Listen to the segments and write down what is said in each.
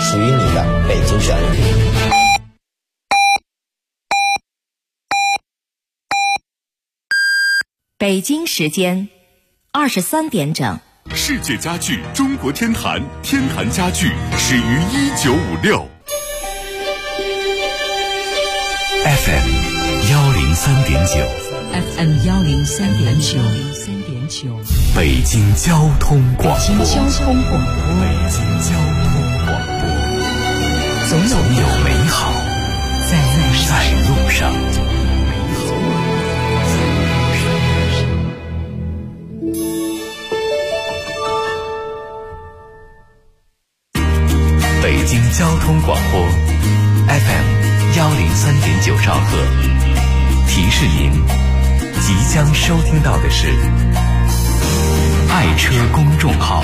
属于你的北京旋律。 北京时间23点整。 世界家具中国天坛，天坛家具始于1956。 FM 103.9 FM 103.9 北京交通广播。 北京交通广播，总有美好在路上。 北京交通广播 FM 103.9兆赫，提示您即将收听到的是爱车公众号。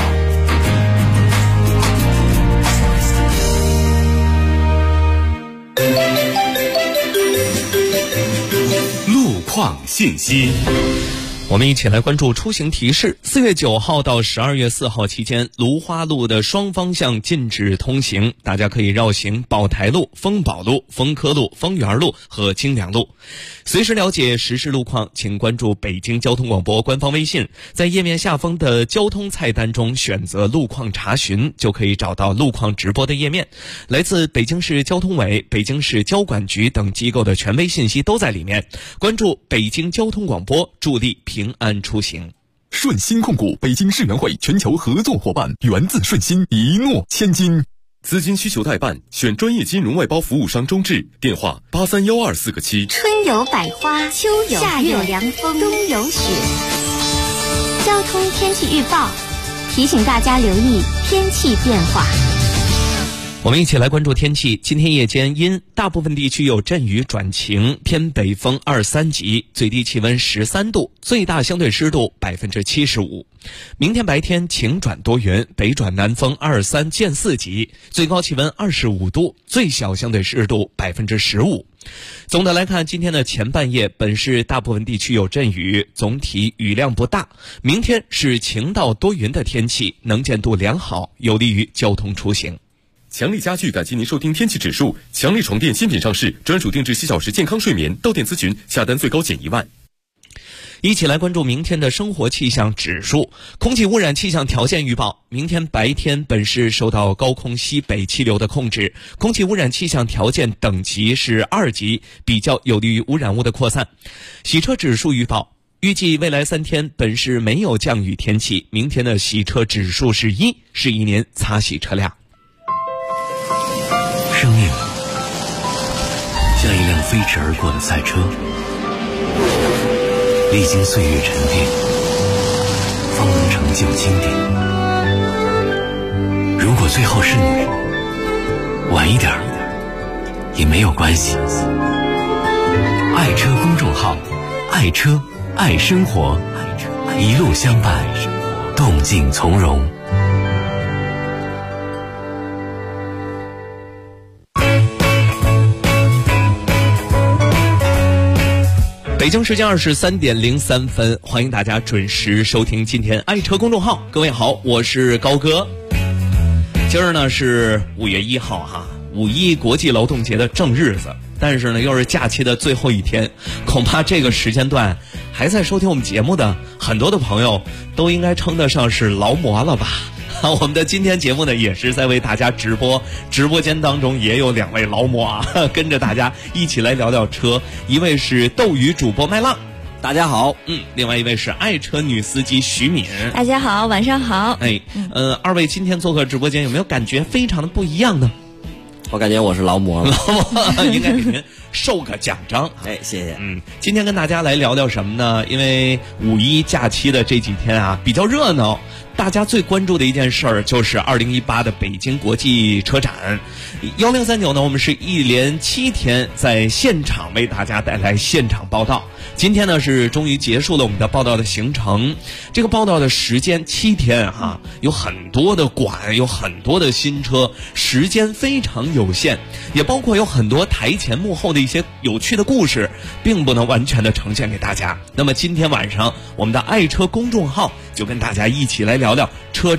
路况信息。 我们一起来关注出行提示。4月9号到12月4号期间，芦花路的双方向禁止通行，大家可以绕行宝台路、丰宝路、丰科路、丰源路和清凉路。随时了解实时路况，请关注北京交通广播官方微信，在页面下方的交通菜单中选择路况查询，就可以找到路况直播的页面。来自北京市交通委、北京市交管局等机构的权威信息都在里面。关注北京交通广播，助力平安出行。 顺鑫控股北京世园会全球合作伙伴，源自顺鑫，一诺千金。资金需求代办，选专业金融外包服务商中智，电话8312个7。 春有百花，秋有夏有凉风，冬有雪。交通天气预报提醒大家留意天气变化。 我们一起来关注天气。今天夜间因大部分地区有阵雨转晴，偏北风2、3级，最低气温13度，最大相对湿度75%。明天白天晴转多云，北转南风2、3见4级，最高气温25度，最小相对湿度15%。总的来看，今天的前半夜本市大部分地区有阵雨，总体雨量不大。明天是晴到多云的天气，能见度良好，有利于交通出行。 强力家具感谢您收听天气指数。强力床垫新品上市，专属定制7小时健康睡眠，到店咨询，下单最高减1万。 一起来关注明天的生活气象指数。空气污染气象条件预报，明天白天本市受到高空西北气流的控制，空气污染气象条件等级是2级，比较有利于污染物的扩散。洗车指数预报，预计未来3天本市没有降雨天气，明天的洗车指数是1，适宜您擦洗车辆。 生命像一辆飞驰而过的赛车，历经岁月沉淀，方能成就经典。如果最后是你，晚一点也没有关系。爱车公众号，爱车爱生活，一路相伴，动静从容。 北京时间23点03分，欢迎大家准时收听今天爱车公众号。各位好，我是高哥。今儿呢是5月1号哈，5一国际劳动节的正日子，但是呢又是假期的最后一天，恐怕这个时间段还在收听我们节目的很多的朋友都应该称得上是劳模了吧。我们的今天节目呢也是在为大家直播间当中也有2位劳模啊，跟着大家一起来聊聊车。一位是斗鱼主播麦浪， 大家好。 另外一位是爱车女司机徐敏， 大家好，晚上好。 二位今天做客直播间有没有感觉非常的不一样呢？ 我感觉我是劳模了， 应该给您授个奖章。 谢谢。 今天跟大家来聊聊什么呢？因为5一假期的这几天啊比较热闹，大家最关注的一件事儿就是2018的北京国际车展。1039呢，我们是一连7天在现场为大家带来现场报道。今天呢是终于结束了我们的报道的行程，这个报道的时间7天哈，有很多的馆，有很多的新车，时间非常有限，也包括有很多台前幕后的一些有趣的故事，并不能完全的呈现给大家。那么今天晚上我们的爱车公众号就跟大家一起来聊聊车展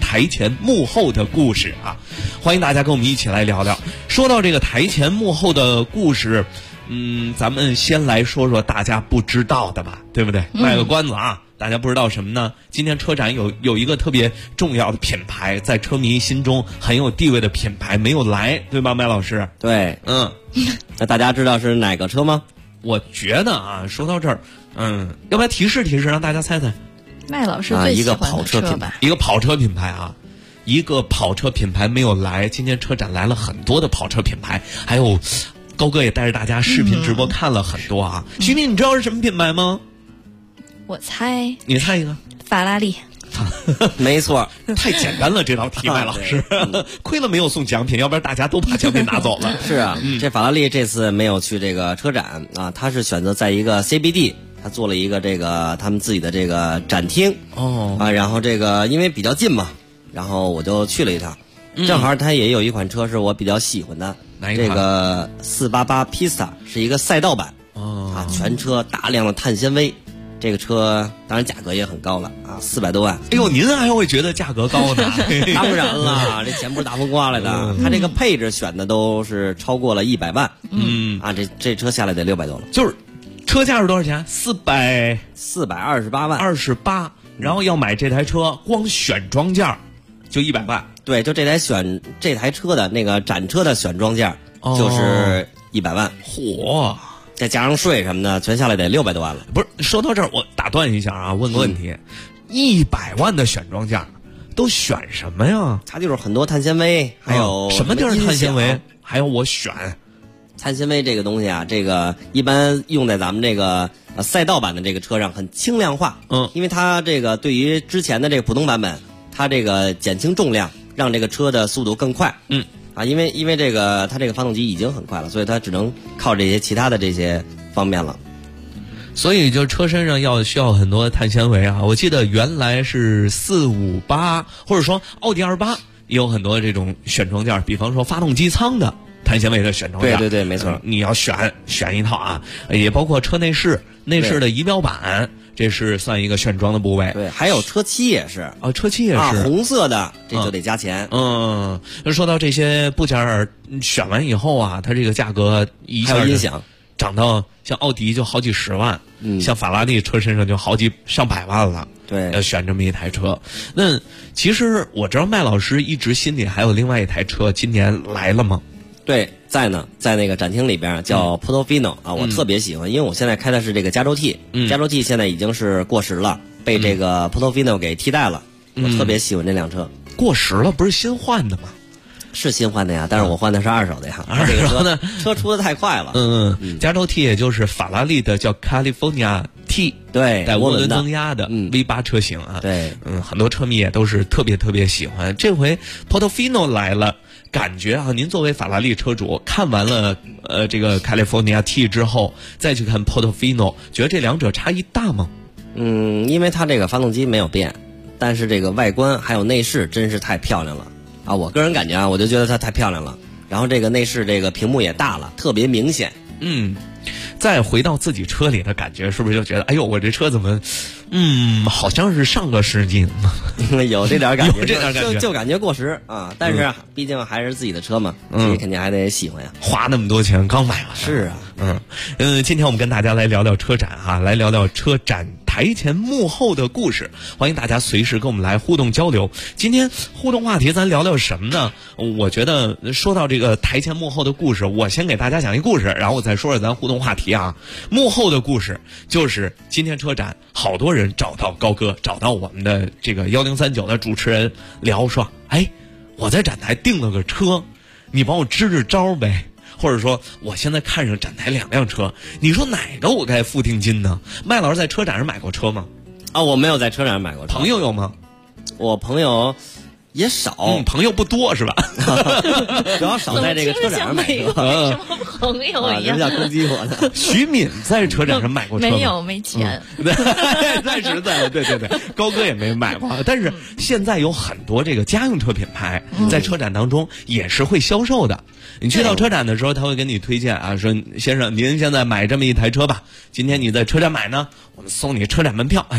台前幕后的故事啊！欢迎大家跟我们一起来聊聊。说到这个台前幕后的故事，咱们先来说说大家不知道的吧，对不对？卖个关子啊！大家不知道什么呢？今天车展有一个特别重要的品牌，在车迷心中很有地位的品牌没有来，对吧，麦老师？ 对，那大家知道是哪个车吗？ 我觉得啊，说到这儿，要不要提示提示，让大家猜猜？ 麦老师最喜欢的车吧？ 一个跑车品牌啊，一个跑车品牌没有来。今天车展来了很多的跑车品牌，还有高哥也带着大家视频直播看了很多啊。徐敏，你知道是什么品牌吗？ 我猜， 你猜一个。 法拉利。 没错， 太简单了这道题，麦老师，亏了没有送奖品，要不然大家都把奖品拿走了。 是啊，这法拉利这次没有去这个车展啊，他是选择在一个 CBD， 他做了一个这个他们自己的这个展厅然后这个因为比较近嘛，然后我就去了一趟，正好他也有一款车是我比较喜欢的， 哪一款？ 这个488 Pista 是一个赛道版全车大量的碳纤维。这个车当然价格也很高了啊，400多万。 哎呦，您还会觉得价格高呢？ 当然了，这钱不是大风刮来的。它这个配置选的都是超过了100万。这车下来得600多了。 就是车价是多少钱？428 万 ，28。然后要买这台车，光选装件就100万。 对，就这台车的那个展车的选装件就是100万。 嚯！ 再加上税什么的，全下来得600多万了。 不是，说到这儿，我打断一下啊，问个问题：100万的选装件都选什么呀？ 它就是很多碳纤维，还有什么地儿碳纤维？还有我选碳纤维这个东西啊，这个一般用在咱们这个赛道版的这个车上，很轻量化。因为它这个对于之前的这个普通版本，它这个减轻重量，让这个车的速度更快。因为这个它这个发动机已经很快了，所以它只能靠这些其他的这些方面了。 所以就车身上需要很多碳纤维啊。我记得原来是458，或者说奥迪R8也有很多这种选装件，比方说发动机舱的碳纤维的选装件。 对，没错。 你要选一套啊，也包括车内饰的仪表板，这是算一个选装的部位。 对，还有车漆也是。 车漆也是红色的，这就得加钱。 说到这些部件选完以后啊，它这个价格一下还有音响涨到像奥迪就好几十万，像法拉利车身上就上百万了。 对， 要选这么一台车。那其实我知道麦老师一直心里还有另外一台车，今年来了吗？ 对，在那个展厅里边叫 Portofino 我特别喜欢，因为我现在开的是这个加州 T，加州 T 现在已经是过时了，被这个 Portofino 给替代了。我特别喜欢这辆车。 过时了，不是新换的吗？ 是新换的呀，但是我换的是二手的呀。 二手的车出的太快了。 加州 T 也就是法拉利的叫 California T， 对， 带涡轮增压的 V8 车型啊。 对， 很多车迷也都是特别喜欢。这回 Portofino 来了，感觉啊，您作为法拉利车主，看完了这个 California T 之后，再去看 Portofino， 觉得这两者差异大吗？ 因为它这个发动机没有变，但是这个外观还有内饰真是太漂亮了。我个人感觉我就觉得它太漂亮了。然后这个内饰这个屏幕也大了，特别明显。 再回到自己车里的感觉，是不是就觉得，哎呦，我这车怎么，好像是上个世纪有这点感觉， 有这点感觉， 就感觉过时啊。但是毕竟还是自己的车嘛，自己肯定还得喜欢呀。 花那么多钱刚买完。 是啊， 今天我们跟大家来聊聊车展哈，来聊聊车展台前幕后的故事。欢迎大家随时跟我们来互动交流。今天互动话题咱聊聊什么呢？我觉得说到这个台前幕后的故事，我先给大家讲一故事，然后我再说说咱互动话题啊。幕后的故事就是今天车展，好多人找到高哥，找到我们的这个1039的主持人聊说，我在展台订了个车，你帮我支招呗。或者说我现在看上展台2辆车，你说哪个我该付定金呢？麦老师在车展上买过车吗？ 我没有在车展上买过车。 朋友有吗？ 我朋友也少， 朋友不多是吧？ 主要少在这个车展上买车。 什么朋友一样？ 人家攻击我呢。 徐敏在车展上买过车吗？ 没有，没钱。 太实在了，对，高哥也没买过。但是现在有很多这个家用车品牌在车展当中也是会销售的。你去到车展的时候，他会跟你推荐啊，说先生您现在买这么一台车吧，今天你在车展买呢，我们送你车展门票。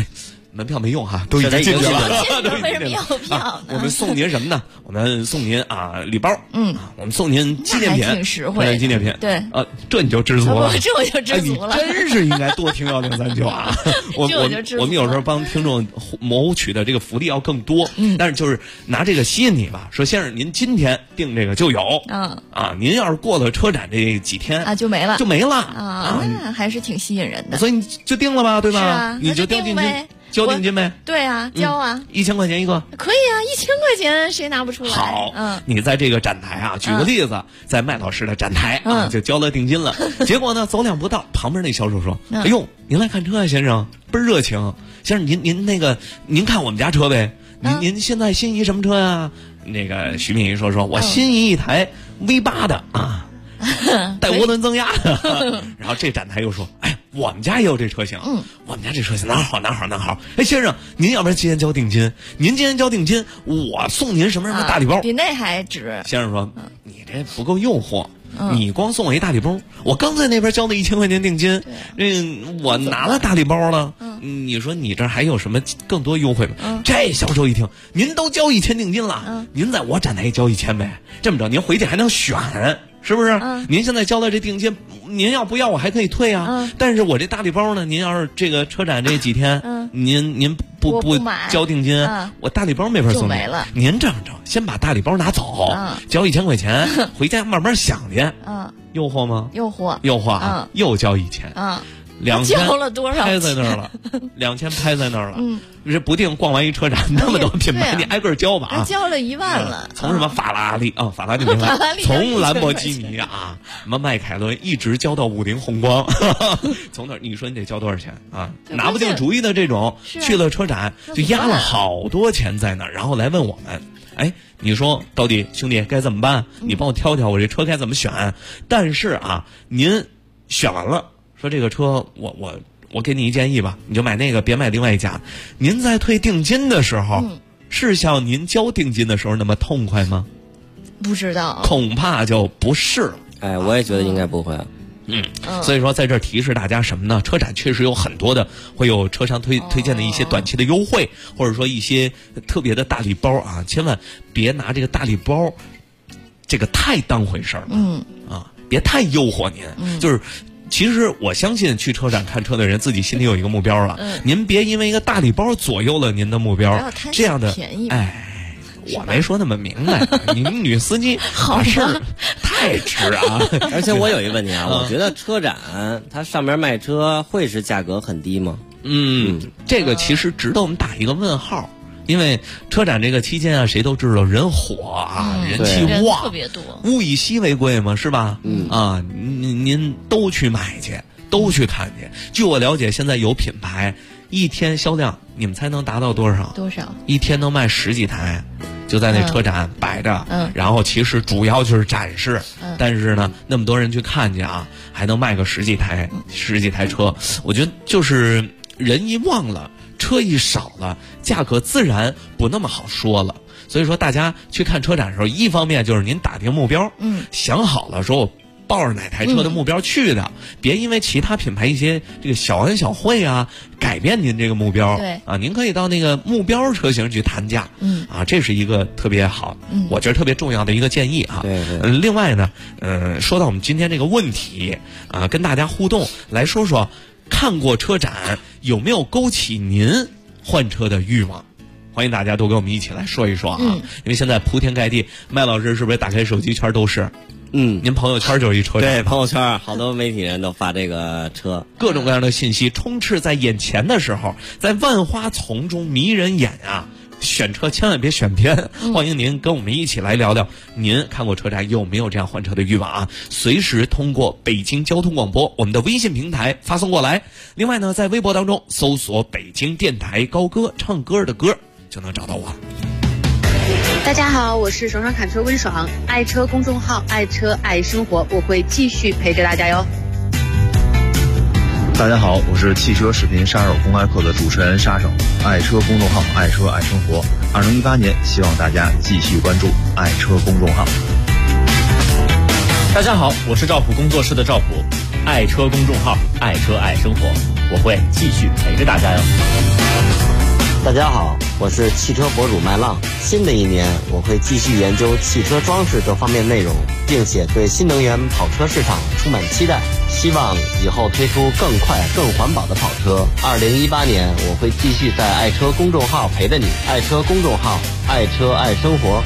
门票没用哈，都已经进去了。 为什么要票呢？ 我们送您什么呢？我们送您礼包。我们送您纪念品， 挺实惠。 纪念品， 对， 这你就知足了。 这我就知足了。 真是应该多听1039啊！我们有时候帮听众谋取的这个福利要更多。但是就是拿这个吸引你吧，说先生您今天订这个就有。您要是过了车展这几天啊，就没了。 那还是挺吸引人的。 所以你就定了吧，对吧？ 是啊， 你就交定金。交定金呗？ 对啊，交啊 ，1000块钱一个。 可以啊，1000块钱谁拿不出来？ 好，你在这个展台啊，举个例子，在麦老师的展台就交了定金了。结果呢，走两步道，旁边那销售说：“哎呦，您来看车啊，先生，倍儿热情。先生，您看我们家车呗？您现在心仪什么车呀？”那个徐敏仪说：“我心仪一台 V8 的啊。”带涡轮增压的，然后这展台又说：“哎，我们家也有这车型，我们家这车型哪好。哎，先生，您要不然今天交定金？您今天交定金，我送您什么大礼包， 比那还值。” 先生说：“你这不够诱惑，你光送我一大礼包，我刚在那边交了1000块钱定金，我拿了大礼包了，你说你这还有什么更多优惠吗？”这销售一听，您都交1000定金了，您在我展台交1000呗，这么着您回去还能选。是不是？您现在交了这定金，您要不要我还可以退啊。但是我这大礼包呢，您要是这个车展这几天，您不交定金，我大礼包没法送您。您这样着，先把大礼包拿走，交1000块钱，回家慢慢想去。诱惑吗？ 诱惑啊！又交1000。2000 交了多少？ 拍在那儿了，2000拍在那儿了。这不定逛完一车展那么多品牌，你挨个交吧啊！ 交了1万了。 从什么法拉利啊，法拉利没来，从兰博基尼啊，什么迈凯伦，一直交到50宏光。从那儿你说你得交多少钱啊？拿不定主意的这种，去了车展就压了好多钱在那儿，然后来问我们，哎，你说到底兄弟该怎么办？你帮我挑挑，我这车该怎么选？但是啊，您选完了。说这个车，我给你一建议吧，你就买那个，别买另外一家。您在退定金的时候，是像您交定金的时候那么痛快吗？ 不知道， 恐怕就不是了。 哎，我也觉得应该不会。 所以说在这儿提示大家什么呢？车展确实有很多的会有车商推荐的一些短期的优惠，或者说一些特别的大礼包啊，千万别拿这个大礼包这个太当回事了。别太诱惑您，就是。其实我相信去车展看车的人自己心里有一个目标了，您别因为一个大礼包左右了您的目标，这样的哎，我没说那么明白，您女司机好事太值啊！ 而且我有一个问题啊，我觉得车展它上面卖车会是价格很低吗？ 这个其实值得我们打一个问号。因为车展这个期间啊，谁都知道人火啊，人气旺， 特别多， 物以稀为贵嘛，是吧？您都去买去，都去看去。据我了解，现在有品牌一天销量，你们猜能达到多少？一天能卖10几台，就在那车展摆着。然后其实主要就是展示，但是呢，那么多人去看去啊，还能卖个10几台车。我觉得就是人一旺了。车一少了，价格自然不那么好说了。所以说，大家去看车展的时候，一方面就是您打定目标，想好了说我抱着哪台车的目标去的，别因为其他品牌一些这个小恩小惠啊，改变您这个目标。 对啊，您可以到那个目标车型去谈价。这是一个特别好，我觉得特别重要的一个建议啊。 对。 另外呢，说到我们今天这个问题啊，跟大家互动来说说。看过车展有没有勾起您换车的欲望？欢迎大家都跟我们一起来说一说啊！因为现在铺天盖地，麦老师是不是打开手机圈都是？您朋友圈就是一车展。 对，朋友圈好多媒体人都发这个车， 各种各样的信息充斥在眼前的时候，在万花丛中迷人眼啊！选车千万别选偏，欢迎您跟我们一起来聊聊，您看过车展有没有这样换车的欲望啊？随时通过北京交通广播我们的微信平台发送过来。另外呢，在微博当中搜索北京电台高歌，唱歌的歌就能找到我。 大家好，我是爽爽侃车温爽，爱车公众号，爱车爱生活，我会继续陪着大家哟。 大家好，我是汽车视频杀手公开课的主持人杀手，爱车公众号，爱车爱生活。2018年，希望大家继续关注爱车公众号。 大家好，我是赵普工作室的赵普，爱车公众号，爱车爱生活，我会继续陪着大家哟。 大家好，我是汽车博主麦浪。新的一年，我会继续研究汽车装饰各方面内容，并且对新能源跑车市场充满期待。希望以后推出更快、更环保的跑车。2018年，我会继续在爱车公众号陪着你。爱车公众号，爱车爱生活。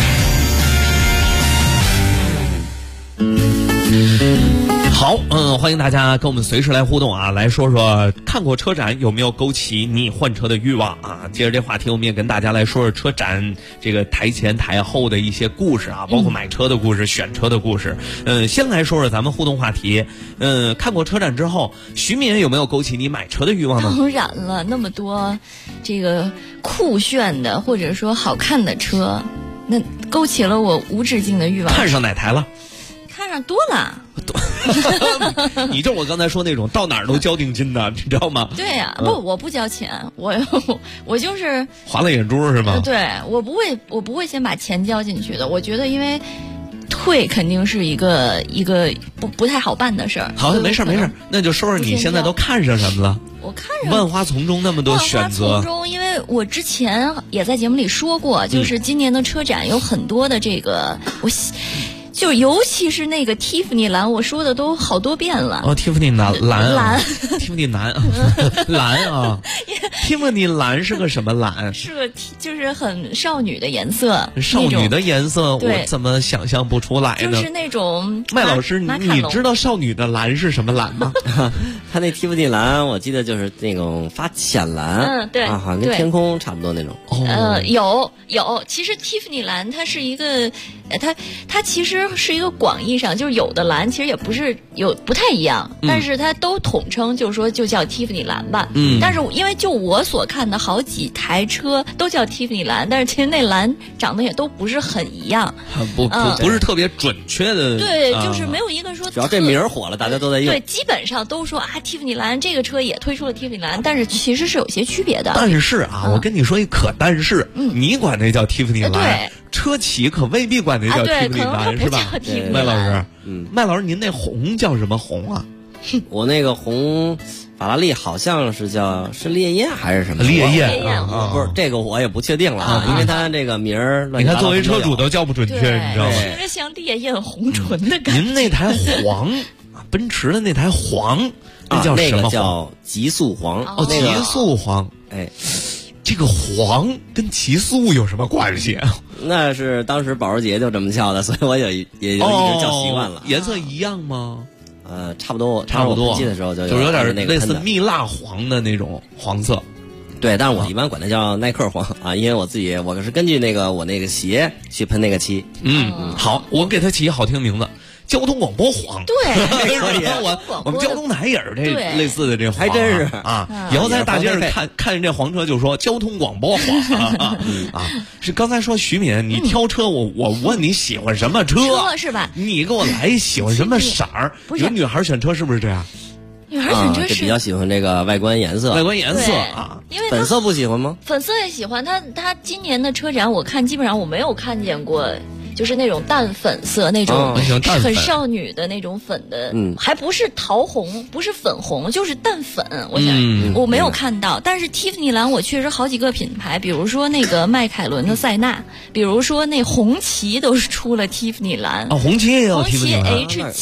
好，欢迎大家跟我们随时来互动啊，来说说看过车展有没有勾起你换车的欲望啊？接着这话题，我们也跟大家来说说车展这个台前台后的一些故事啊，包括买车的故事、选车的故事。先来说说咱们互动话题。看过车展之后，徐敏有没有勾起你买车的欲望呢？ 当然了，那么多这个酷炫的或者说好看的车，那勾起了我无止境的欲望。 看上哪台了？ 看上多了。 你这我刚才说那种到哪儿都交定金的，你知道吗？ 对呀、我不交钱，我就是划了眼珠是吗？ 对，我不会先把钱交进去的。我觉得因为退肯定是一个不太好办的事儿。 好，没事，那就说说你现在都看上什么了？ 我看上万花丛中那么多选择。 万花丛中，因为我之前也在节目里说过，就是今年的车展有很多的这个就尤其是那个蒂芙尼蓝，我说的都好多遍了。 哦，蒂芙尼蓝蒂芙尼蓝蓝啊，蒂芙尼蓝是个什么蓝？ 是个就是很少女的颜色。 少女的颜色，我怎么想象不出来呢？ 就是那种麦老师，你知道少女的蓝是什么蓝吗？ 它那蒂芙尼蓝，我记得就是那种发浅蓝， 对啊，好像跟天空差不多那种。 有，其实蒂芙尼蓝它是一个，它其实是一个广义上，就是有的蓝其实也不是不太一样，但是它都统称就是说就叫蒂芙尼蓝吧。但是因为就我所看的好几台车都叫蒂芙尼蓝，但是其实那蓝长得也都不是很一样， 不是特别准确的。 对，就是没有一个说只要这名儿火了，大家都在用。 对，基本上都说啊，蒂芙尼蓝这个车也推出了蒂芙尼蓝，但是其实是有些区别的。 但是啊，我跟你说一但是，你管那叫蒂芙尼蓝， 对， 车企可未必管那叫蒂芙尼蓝，是吧？麦老师，麦老师，您那红叫什么红啊？ 我那个红法拉利好像是烈焰还是什么？ 烈焰不是这个我也不确定了啊，因为它这个名儿， 你看作为车主都叫不准确，你知道吗？ 听着像烈焰红唇的感觉。 您那台黄，奔驰的那台黄，那叫什么黄？ 那个叫极速黄。 哦，极速黄。 哎， 这个黄跟极速有什么关系？ 那是当时保时捷就这么叫的，所以我也就一直叫习惯了。 颜色一样吗？ 差不多。记的时候就是有点类似蜜蜡黄的那种黄色。 对，但是我一般管它叫耐克黄啊，因为我是根据我那个鞋去喷那个漆。 好，我给它起一好听的名字。交通广播黄， 对， 我们交通台也是这类似的这黄， 还真是啊！以后在大街上看见这黄车就说交通广播黄啊！是刚才说徐敏，你挑车，我问你喜欢什么车是吧？ 你给我来喜欢什么色儿？有女孩选车是不是这样？ 女孩选车是比较喜欢这个外观颜色啊， 因为粉色不喜欢吗？ 粉色也喜欢。他今年的车展我看基本上我没有看见过。就是那种淡粉色，那种很少女的那种粉的，还不是桃红，不是粉红，就是淡粉。我想我没有看到，但是蒂芙尼蓝我确实好几个品牌，比如说那个迈凯伦的塞纳，比如说那红旗都是出了蒂芙尼蓝。 红旗也有蒂芙尼蓝。 红旗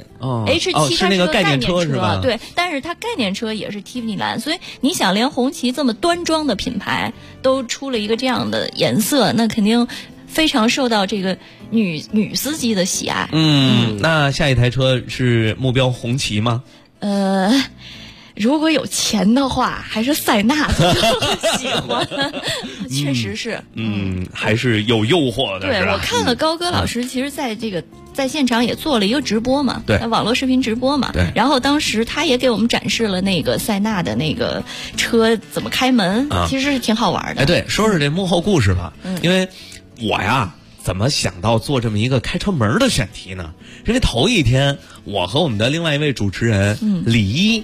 H7，H7 它是个概念车是吧？ 对，但是它概念车也是蒂芙尼蓝，所以你想，连红旗这么端庄的品牌都出了一个这样的颜色，那肯定非常受到这个女司机的喜爱。 那下一台车是目标红旗吗？ 如果有钱的话，还是塞纳的喜欢，确实是。 还是有诱惑的。 对，我看了高歌老师，其实在现场也做了一个直播嘛， 对， 网络视频直播嘛。 对。 然后当时他也给我们展示了那个塞纳的那个车怎么开门，其实是挺好玩的。 对，说说这幕后故事吧。因为我呀，怎么想到做这么一个开车门的选题呢？因为头一天，我和我们的另外一位主持人李一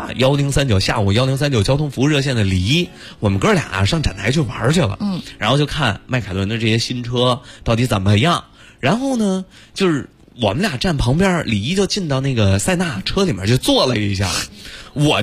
，1039下午1039交通服务热线的李一，我们哥俩上展台去玩去了。然后就看迈凯伦的这些新车到底怎么样。然后呢，就是我们俩站旁边，李一就进到那个塞纳车里面就坐了一下，我就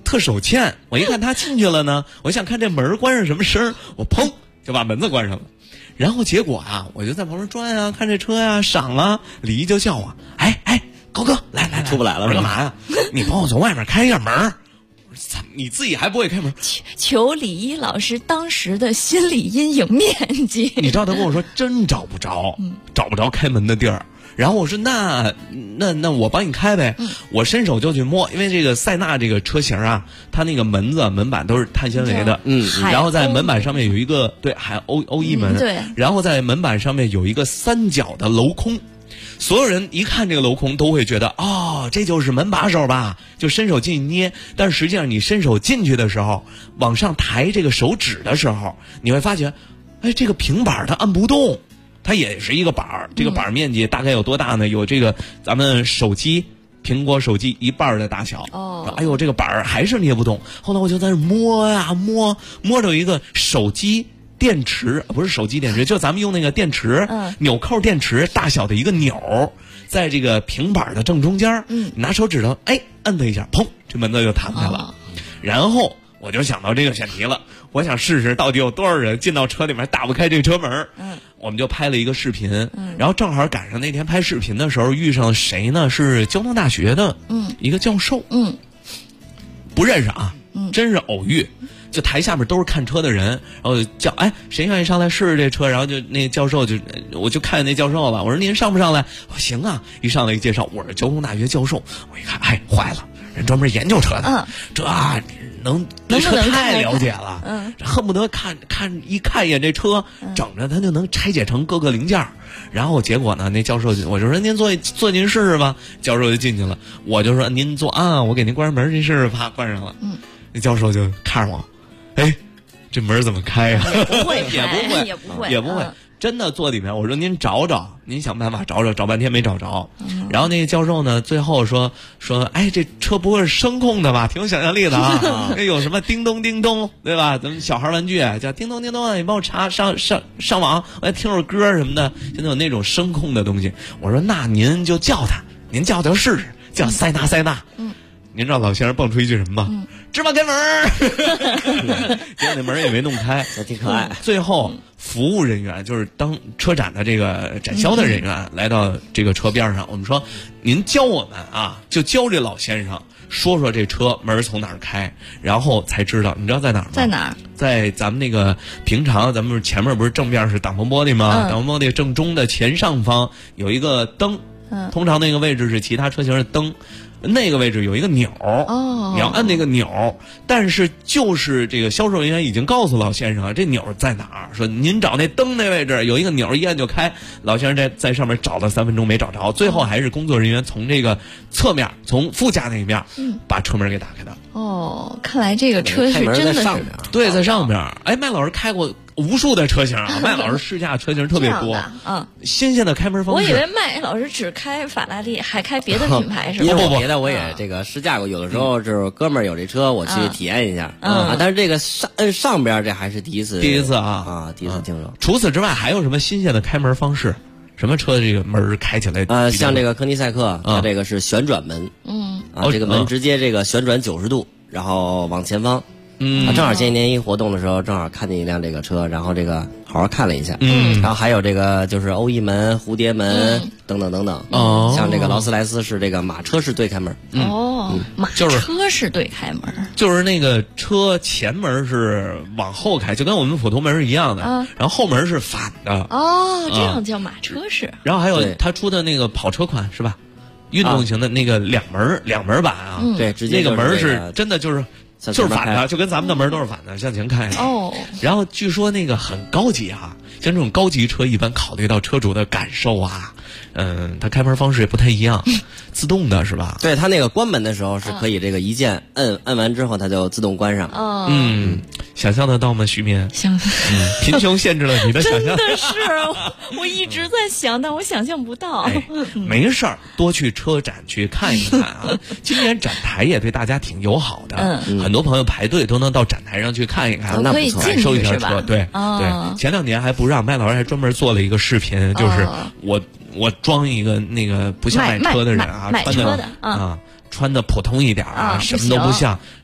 特手欠。我一看他进去了呢，我想看这门关上什么声，我砰就把门子关上了。然后结果啊，我就在旁边转啊，看这车呀，赏啊，李毅就叫我，哎，高哥，来， 出不来了， 我说干嘛呀？你帮我从外面开一下门。你自己还不会开门？ 求李一老师当时的心理阴影面积。 你知道他跟我说真找不着，找不着开门的地儿。然后我说那我帮你开呗。我伸手就去摸，因为这个塞纳这个车型啊，它那个门子门板都是碳纤维的，然后在门板上面有一个还欧翼门， 对， 然后在门板上面有一个三角的镂空。所有人一看这个镂空都会觉得这就是门把手吧，就伸手进去捏。但实际上你伸手进去的时候，往上抬这个手指的时候，你会发觉这个平板它按不动，它也是一个板，这个板面积大概有多大呢？有这个咱们苹果手机一半的大小。哎呦，这个板还是捏不动。后来我就在那摸呀摸着一个手机电池，不是手机电池，就咱们用那个电池，纽扣电池大小的一个钮，在这个平板的正中间，你拿手指头摁它一下，砰，这门子就弹开了。然后我就想到这个选题了，我想试试到底有多少人进到车里面打不开这车门。我们就拍了一个视频，然后正好赶上那天拍视频的时候遇上谁呢？是交通大学的一个教授，不认识啊，真是偶遇。就台下面都是看车的人，然后叫谁愿意上来试试这车？然后就那教授我就看见那教授了，我说您上不上来？我说行啊，一上来一介绍，我是交通大学教授。我一看，坏了，人专门研究车的，这对车太了解了，恨不得看一眼这车，整着他就能拆解成各个零件。然后结果呢，那教授我就说您坐进试试吧，教授就进去了，我就说您坐啊，我给您关上门，您试试，啪关上了。那教授就看着我。这门怎么开呀？也不会，真的坐里面。我说您找，您想办法找半天没找着。然后那个教授呢，最后说，这车不会是声控的吧？挺有想象力的啊。有什么叮咚叮咚，对吧？咱们小孩玩具叫叮咚叮咚，你帮我查上网，我要听首歌什么的。现在有那种声控的东西。我说那您就叫他，您叫他试试，叫塞纳。您知道老先生蹦出一句什么吗？芝麻开门结果那门也没弄开， 挺可爱。 最后服务人员就是当车展的这个展销的人员来到这个车边上，我们说您教我们啊，就教这老先生说这车门从哪儿开，然后才知道。你知道在哪儿吗？ 在哪儿？ 在咱们那个平常咱们前面不是正面是挡风玻璃吗？挡风玻璃正中的前上方有一个灯，通常那个位置是其他车型的灯。那个位置有一个钮，你要按那个钮，但是就是这个销售人员已经告诉老先生这钮在哪儿，说您找那灯那位置有一个钮，一按就开。老先生在上面找了3分钟没找着，最后还是工作人员从这个侧面，从副驾那一面，把车门给打开的。 看来这个车是真的是对，在上面。麦老师开过无数的车型啊，麦老师试驾车型特别多。新鲜的开门方式。 我以为麦老师只开法拉利，还开别的品牌是吧？ 别的我也这个试驾过，有的时候就是哥们儿有这车，我去体验一下。但是这个上边这还是第一次啊，第一次听说。 除此之外，还有什么新鲜的开门方式？什么车这个门开起来？ 像这个科尼赛克，它这个是旋转门。这个门直接这个旋转90度，然后往前方。正好前几年一活动的时候，正好看见一辆这个车，然后这个好好看了一下。然后还有这个就是欧翼门、蝴蝶门等等。像这个劳斯莱斯是这个马车式对开门。 马车式对开门， 就是那个车前门是往后开，就跟我们普通门是一样的，然后后门是反的。 这样叫马车式。 然后还有他出的那个跑车款是吧？运动型的那个两门版啊， 对，直接那个门是真的就是反的，就跟咱们的门都是反的，向前开。然后据说那个很高级啊，像这种高级车一般考虑到车主的感受啊，它开门方式也不太一样，自动的是吧？ 对，它那个关门的时候是可以这个一键摁完之后它就自动关上。 想象得到吗，徐明？贫穷限制了你的想象。 真的是，我一直在想，但我想象不到。 没事儿，多去车展去看一看啊。今年展台也对大家挺友好的，很多朋友排队都能到展台上去看一看， 那不错， 感受一下车。对。前2年还不让，麦老师还专门做了一个视频，就是我装一个那个不像卖车的人啊，穿的普通一点啊，什么都不像。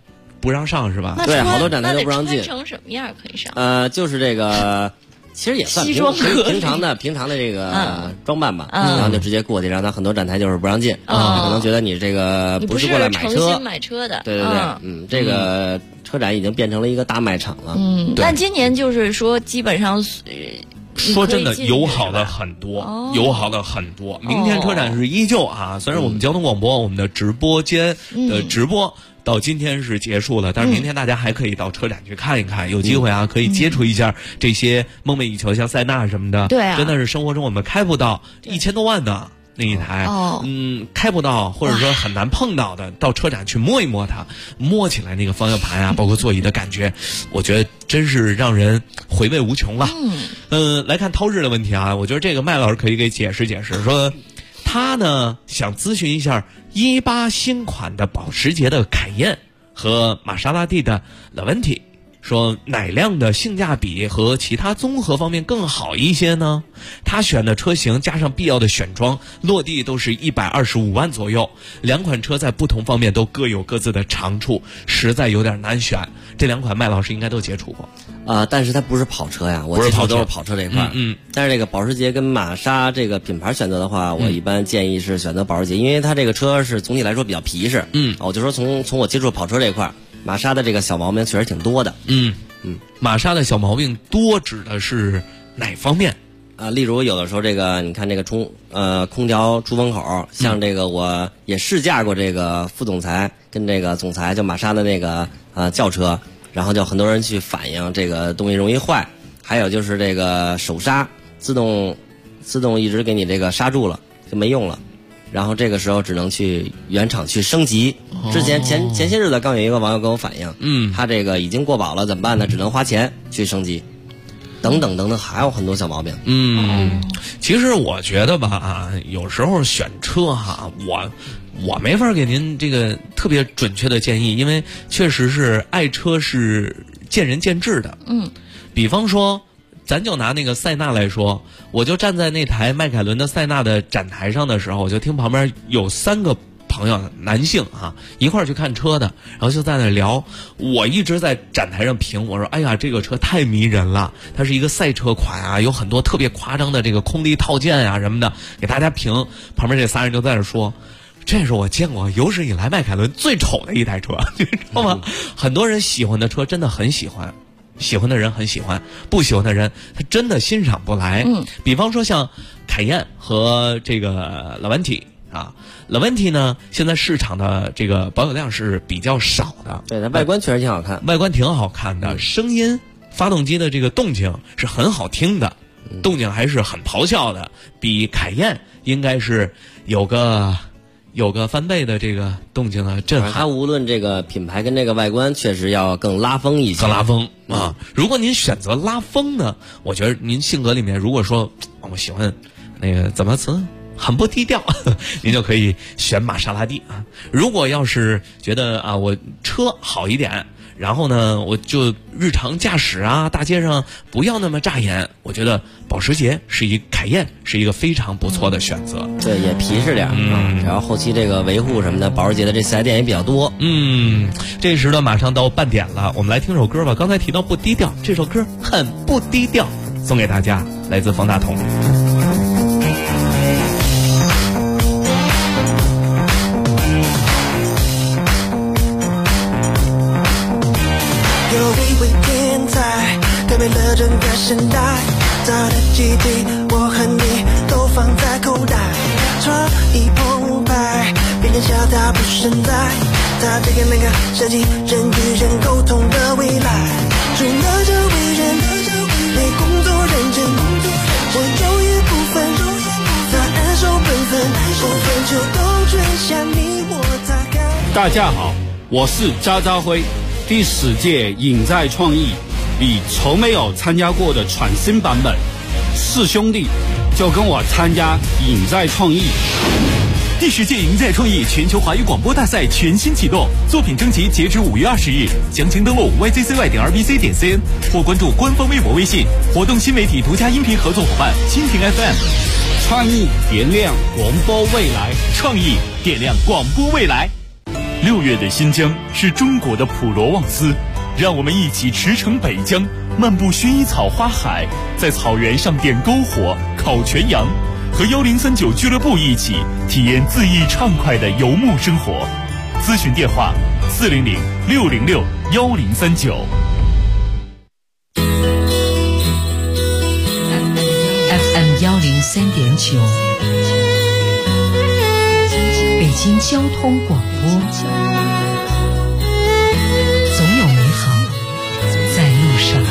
不让上是吧？ 对，好多展台都不让进。 那得穿成什么样可以上？ 就是这个。其实也算平常的这个装扮吧，然后就直接过去，然后他很多展台就是不让进，可能觉得你这个不是过来买车的， 对，这个车展已经变成了一个大卖场了。 但今年就是说基本上。 说真的，友好了很多，友好了很多。明天车展是依旧啊，虽然我们交通广播我们的直播间的直播到今天是结束了，但是明天大家还可以到车展去看一看，有机会啊可以接触一下这些梦寐以求像塞纳什么的， 对啊， 真的是生活中我们开不到1000多万的那一台，开不到或者说很难碰到的，到车展去摸一摸它，摸起来那个方向盘啊，包括座椅的感觉，我觉得真是让人回味无穷了。来看涛日的问题啊，我觉得这个麦老师可以给解释解释，说他呢想咨询一下18新款的保时捷的凯宴和玛莎拉蒂的拉文提。说哪辆的性价比和其他综合方面更好一些呢？他选的车型加上必要的选装，落地都是125万左右。两款车在不同方面都各有各自的长处，实在有点难选。这两款麦老师应该都接触过但是它不是跑车呀，我接触都是跑车这一块。但是这个保时捷跟玛莎这个品牌选择的话，我一般建议是选择保时捷，因为它这个车是总体来说比较皮实。我就说从我接触跑车这一块。玛莎的这个小毛病确实挺多的。 玛莎的小毛病多指的是哪方面？ 例如有的时候这个你看这个空调出风口，像这个我也试驾过这个副总裁跟这个总裁，就玛莎的那个轿车，然后就很多人去反映这个东西容易坏，还有就是这个手刹自动一直给你这个刹住了就没用了。然后这个时候只能去原厂去升级。之前前些日子刚有一个网友跟我反映，他这个已经过保了怎么办呢？只能花钱去升级，等等，还有很多小毛病。 其实我觉得吧，有时候选车我没法给您这个特别准确的建议，因为确实是爱车是见仁见智的。比方说。咱就拿那个塞纳来说，我就站在那台迈凯伦的塞纳的展台上的时候，我就听旁边有3个朋友，男性一块儿去看车的，然后就在那聊。我一直在展台上评，我说：“哎呀，这个车太迷人了，它是一个赛车款啊，有很多特别夸张的这个空力套件啊什么的，给大家评。”旁边这3人就在那说。这是我见过有史以来迈凯伦最丑的一台车，你知道吗？很多人喜欢的车真的很喜欢。喜欢的人很喜欢，不喜欢的人他真的欣赏不来。比方说像凯宴和这个拉文提拉文提呢，现在市场的这个保有量是比较少的。 对，它外观确实挺好看， 外观挺好看的，声音发动机的这个动静是很好听的，动静还是很咆哮的，比凯宴应该是有个翻倍的这个动静的震撼。 它无论这个品牌跟这个外观，确实要更拉风一些。 更拉风如果您选择拉风呢，我觉得您性格里面如果说我喜欢那个怎么词很不低调，您就可以选玛莎拉蒂如果要是觉得我车好一点，然后呢我就日常驾驶大街上不要那么扎眼，我觉得保时捷凯宴是一个非常不错的选择。 对，也皮实点只要后期这个维护什么的，保时捷的这4S店也比较多。 这时呢马上到半点了，我们来听首歌吧。刚才提到不低调，这首歌很不低调，送给大家，来自方大同。 改变了整个时代，早的记忆我和你都放在口袋，创意澎湃，变成小到不存在，它这个那个设计人与人沟通的未来，除了这为人没工作认真，我有一部分他安守本分，不分秋冬春夏你我他看。 大家好，我是渣渣辉，第10届影在创意你从没有参加过的创新版本，是兄弟就跟我参加影在创意。 第10届影在创意全球华语广播大赛全新启动，作品征集截止5月20日，详情登录 yzcy.rbc.cn 或关注官方微博微信。活动新媒体独家音频合作伙伴蜻蜓 FM。 创意点亮广播未来， 创意点亮广播未来。 6月的新疆是中国的普罗旺斯，让我们一起驰骋北疆，漫步薰衣草花海，在草原上点篝火、烤全羊，和1039俱乐部一起体验恣意畅快的游牧生活。咨询电话400-606-1039。 FM 103.9，北京交通广播，总有美好在路上。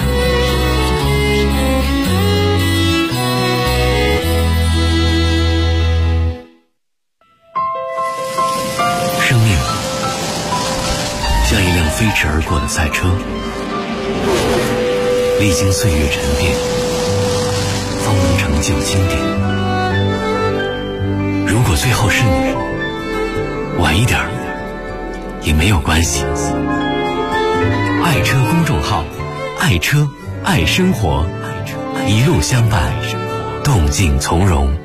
生命像一辆飞驰而过的赛车，历经岁月沉淀，方能成就经典。如果最后是你，晚一点也没有关系。爱车公众号，爱车爱生活，一路相伴，动静从容。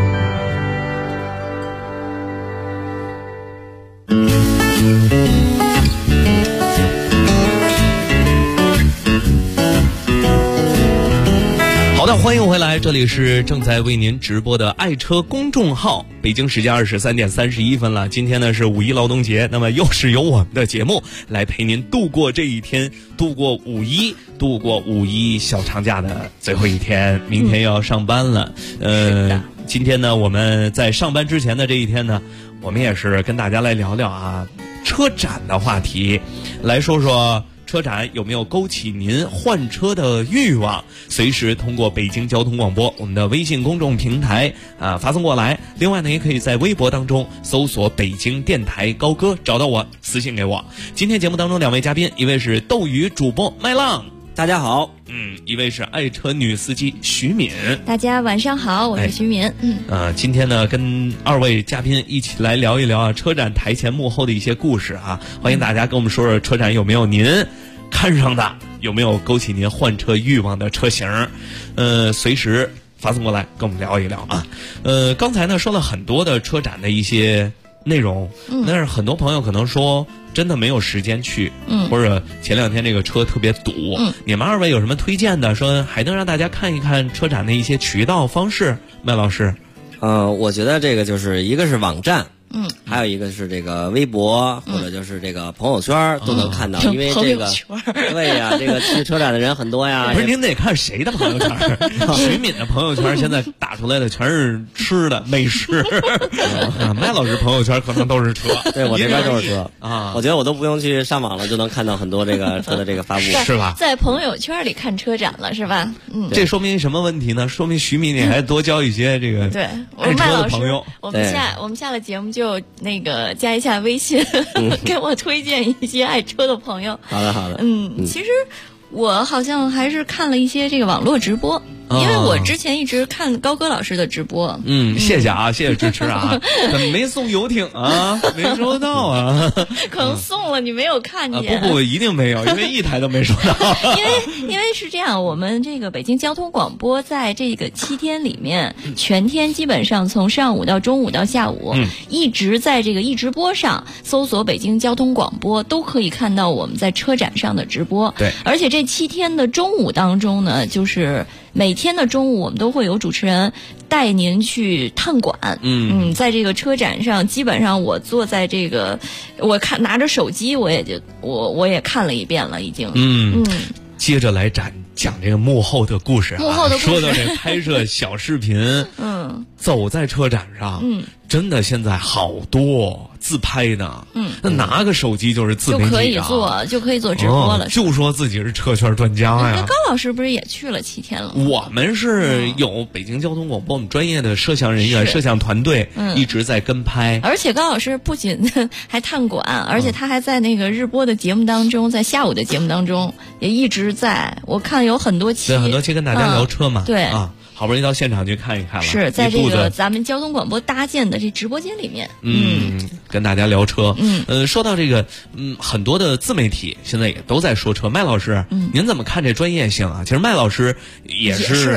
好的，欢迎回来，这里是正在为您直播的爱车公众号。北京时间23点31分了，今天呢是5·1劳动节，那么又是由我们的节目来陪您度过这一天，度过5·1，度过5·1小长假的最后一天，明天要上班了。今天呢我们在上班之前的这一天呢，我们也是跟大家来聊聊啊车展的话题，来说说车展有没有勾起您换车的欲望？随时通过北京交通广播我们的微信公众平台发送过来。另外呢，也可以在微博当中搜索北京电台高歌，找到我，私信给我。今天节目当中2位嘉宾，一位是斗鱼主播麦浪， 大家好。 一位是爱车女司机徐敏， 大家晚上好，我是徐敏。 今天呢跟2位嘉宾一起来聊一聊车展台前幕后的一些故事啊，欢迎大家跟我们说说车展有没有您看上的，有没有勾起您换车欲望的车型，随时发送过来跟我们聊一聊啊。刚才呢说了很多的车展的一些内容，但是很多朋友可能说真的没有时间去，或者前2天这个车特别堵，你们2位有什么推荐的，说还能让大家看一看车展的一些渠道方式？麦老师， 我觉得这个就是一个是网站，还有一个是这个微博，或者就是这个朋友圈都能看到，因为这个对呀，这个去车展的人很多呀。 不是，您得看谁的朋友圈？徐敏的朋友圈现在打出来的全是吃的美食，麦老师朋友圈可能都是车。 对，我这边都是车啊。我觉得我都不用去上网了，就能看到很多这个车的这个发布， 是吧？ 在朋友圈里看车展了，是吧？ 这说明什么问题呢？说明徐敏你还多交一些这个对爱车的朋友。 我们下了节目就那个加一下微信，给我推荐一些爱车的朋友。 好的好的。 其实我好像还是看了一些这个网络直播，因为我之前一直看高歌老师的直播。 谢谢啊，谢谢支持啊。怎么没送游艇啊？没收到啊？ 可能送了，你没有看见。 不，一定没有，因为一台都没收到。 因为是这样，我们这个北京交通广播在这个7天里面，全天基本上从上午到中午到下午，一直在这个一直播上搜索北京交通广播，都可以看到我们在车展上的直播。 对， 而且这7天的中午当中呢，就是每天的中午我们都会有主持人带您去探馆。在这个车展上，基本上我坐在这个，我看拿着手机，我也看了一遍了，已经。 接着来讲这个幕后的故事啊。 幕后的故事， 说到这拍摄小视频，走在车展上，真的现在好多自拍的，那拿个手机就是自媒体就可以做直播了， 就说自己是车圈专家呀。 那高老师不是也去了7天了吗？ 我们是有北京交通广播我们专业的摄像人员、摄像团队一直在跟拍， 而且高老师不仅还探馆，而且他还在那个日播的节目当中，在下午的节目当中也一直在。我看有很多期跟大家聊车嘛， 对啊。好不容易到现场去看一看了， 是在这个咱们交通广播搭建的这直播间里面， 跟大家聊车。说到这个，很多的自媒体现在也都在说车。麦老师，您怎么看这专业性啊？其实麦老师也是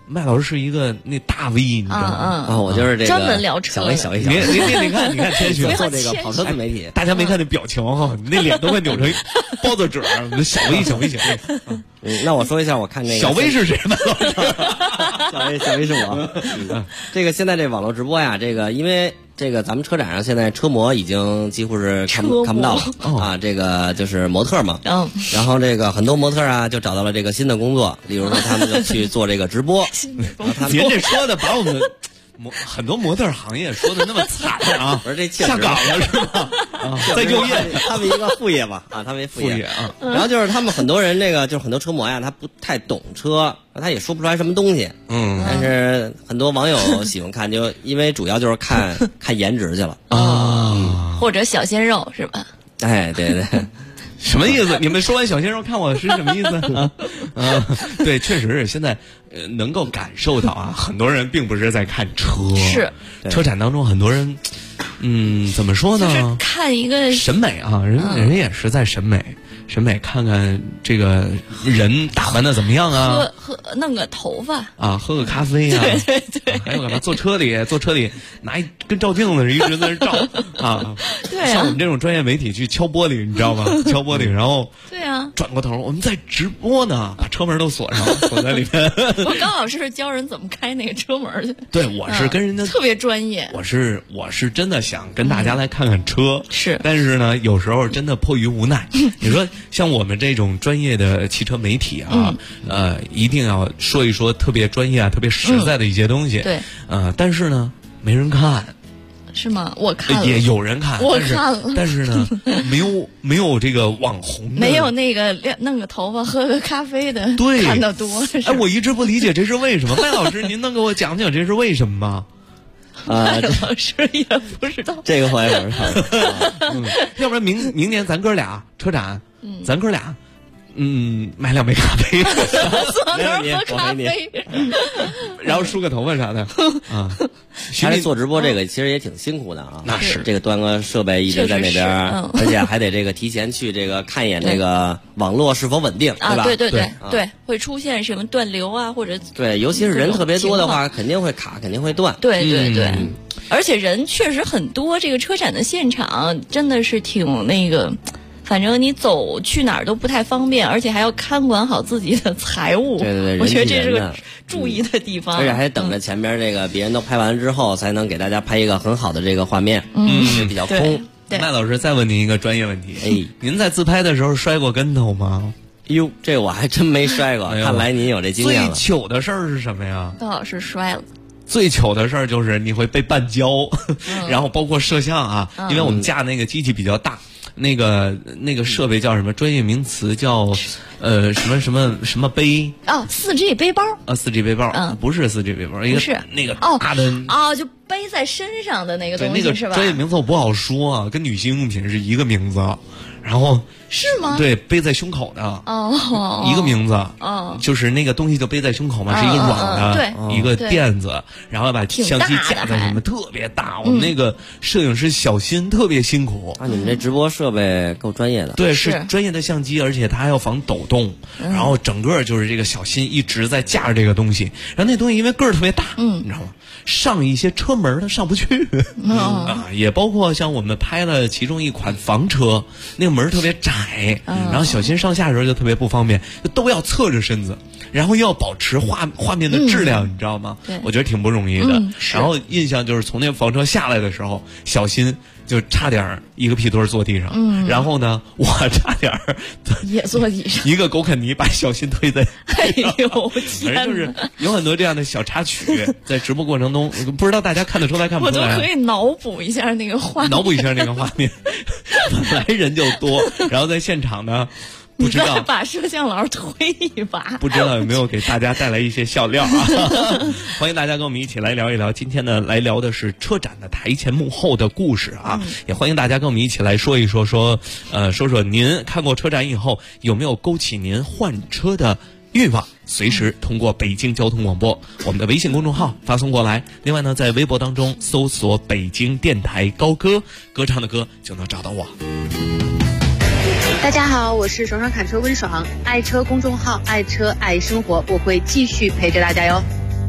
麦老师是一个那大 V，你知道吗？ 我就是这个专门聊车。 小 V。 你看谦虚， 做这个跑车自媒体， 大家没看那表情哈，你那脸都快扭成包子褶。小 V。 那我说一下，我看那个小 V 是谁？麦老师，小 V 是我。这个现在这网络直播呀，这个因为这个咱们车展上现在车模已经几乎是看不到了啊，这个就是模特嘛。然后这个很多模特啊就找到了这个新的工作，例如说他们就去做这个直播。 您这说的把我们很多模特行业说的那么惨啊！ 不是这下岗了是吧？在就业， 他们一个副业吧啊，他们副业啊。然后就是他们很多人这个就是很多车模呀，他不太懂车，他也说不出来什么东西。但是很多网友喜欢看，就因为主要就是看颜值去了啊， 或者小鲜肉是吧？ 哎，对。 什么意思？你们说完小鲜肉看我是什么意思对，确实是现在能够感受到啊，很多人并不是在看车， 是车展当中很多人，怎么说呢？ 就是看一个审美啊，人也是在审美，看看这个人打扮的怎么样啊？ 弄个头发啊，喝个咖啡啊， 对， 还有干嘛？坐车里拿跟照镜子一直在那照啊。 对， 像我们这种专业媒体去敲玻璃，你知道吗？敲玻璃，然后对啊， 转过头，我们在直播呢，把车门都锁上，锁在里面。 我刚好是教人怎么开那个车门去。 对，我是跟人家特别专业。 我是真的想跟大家来看看车， 是， 但是呢，有时候真的迫于无奈。你说像我们这种专业的汽车媒体啊，一定要说一说特别专业啊、特别实在的一些东西。 对， 但是呢，没人看。 是吗？我看了， 也有人看， 我看了， 但是呢，没有这个网红， 没有那个弄个头发喝个咖啡的， 对， 看得多。 哎，我一直不理解这是为什么。麦老师，您能给我讲讲这是为什么吗？ 麦老师也不知道， 这个我也不知道。 要不然明年咱哥俩车展，咱哥俩。买2杯咖啡， 坐那儿喝咖啡， 然后梳个头发啥的啊。 他这做直播这个其实也挺辛苦的啊。 那是这个端个设备一直在那边，而且还得这个提前去这个看一眼这个网络是否稳定，对吧？ 对，会出现什么断流啊，或者对，尤其是人特别多的话，肯定会卡，肯定会断。 对。而且人确实很多，这个车展的现场真的是挺那个。反正你走去哪儿都不太方便，而且还要看管好自己的财物。 对， 我觉得这是个注意的地方。 而且还等着前边这个别人都拍完之后，才能给大家拍一个很好的这个画面。比较空。 麦老师，再问您一个专业问题。您在自拍的时候摔过跟头吗？ 哟，这我还真没摔过。看来您有这经验了。 最糗的事儿是什么呀？ 高老师摔了。 最糗的事儿就是你会被绊胶，然后包括摄像啊，因为我们架那个机器比较大。那个设备叫什么？专业名词叫什么杯？ 哦，4G 背包。 4G 背包，不是4G 背包，一个是那个大的就背在身上的那个东西， 对，那个是吧？ 专业名词我不好说啊，跟女性用品是一个名字。然后是吗？ 对，背在胸口的一个名字，就是那个东西就背在胸口嘛，是一个软的，一个垫子，然后把相机架在上面，特别大。我们那个摄影师小新特别辛苦。 你们这直播设备够专业的。 对，是专业的相机，而且它还要防抖动，然后整个就是这个小新一直在架着这个东西，然后那东西因为个儿特别大，你知道吗？上一些车门它上不去也包括像我们拍了其中一款房车，那个门特别窄，然后小新上下的时候就特别不方便，都要侧着身子，然后又要保持画面的质量，你知道吗？我觉得挺不容易的。然后印象就是从那个房车下来的时候，小新就差点一个屁墩坐地上，然后呢，我差点也坐地上， 一个狗啃泥把小新推在。 哎呦天哪！ 就是有很多这样的小插曲，在直播过程中，不知道大家看得出来看不出来。 我都可以脑补一下那个画面。 脑补一下那个画面，本来人就多，然后在现场呢。不知道把摄像老师推一把， 不知道有没有给大家带来一些笑料啊？欢迎大家跟我们一起来聊一聊。今天呢，来聊的是车展的台前幕后的故事啊。也欢迎大家跟我们一起来说一说，说您看过车展以后，有没有勾起您换车的欲望？随时通过北京交通广播我们的微信公众号发送过来。另外呢，在微博当中搜索北京电台高歌，歌唱的歌就能找到我。 大家好，我是爽爽侃车温爽，爱车公众号爱车爱生活，我会继续陪着大家哟。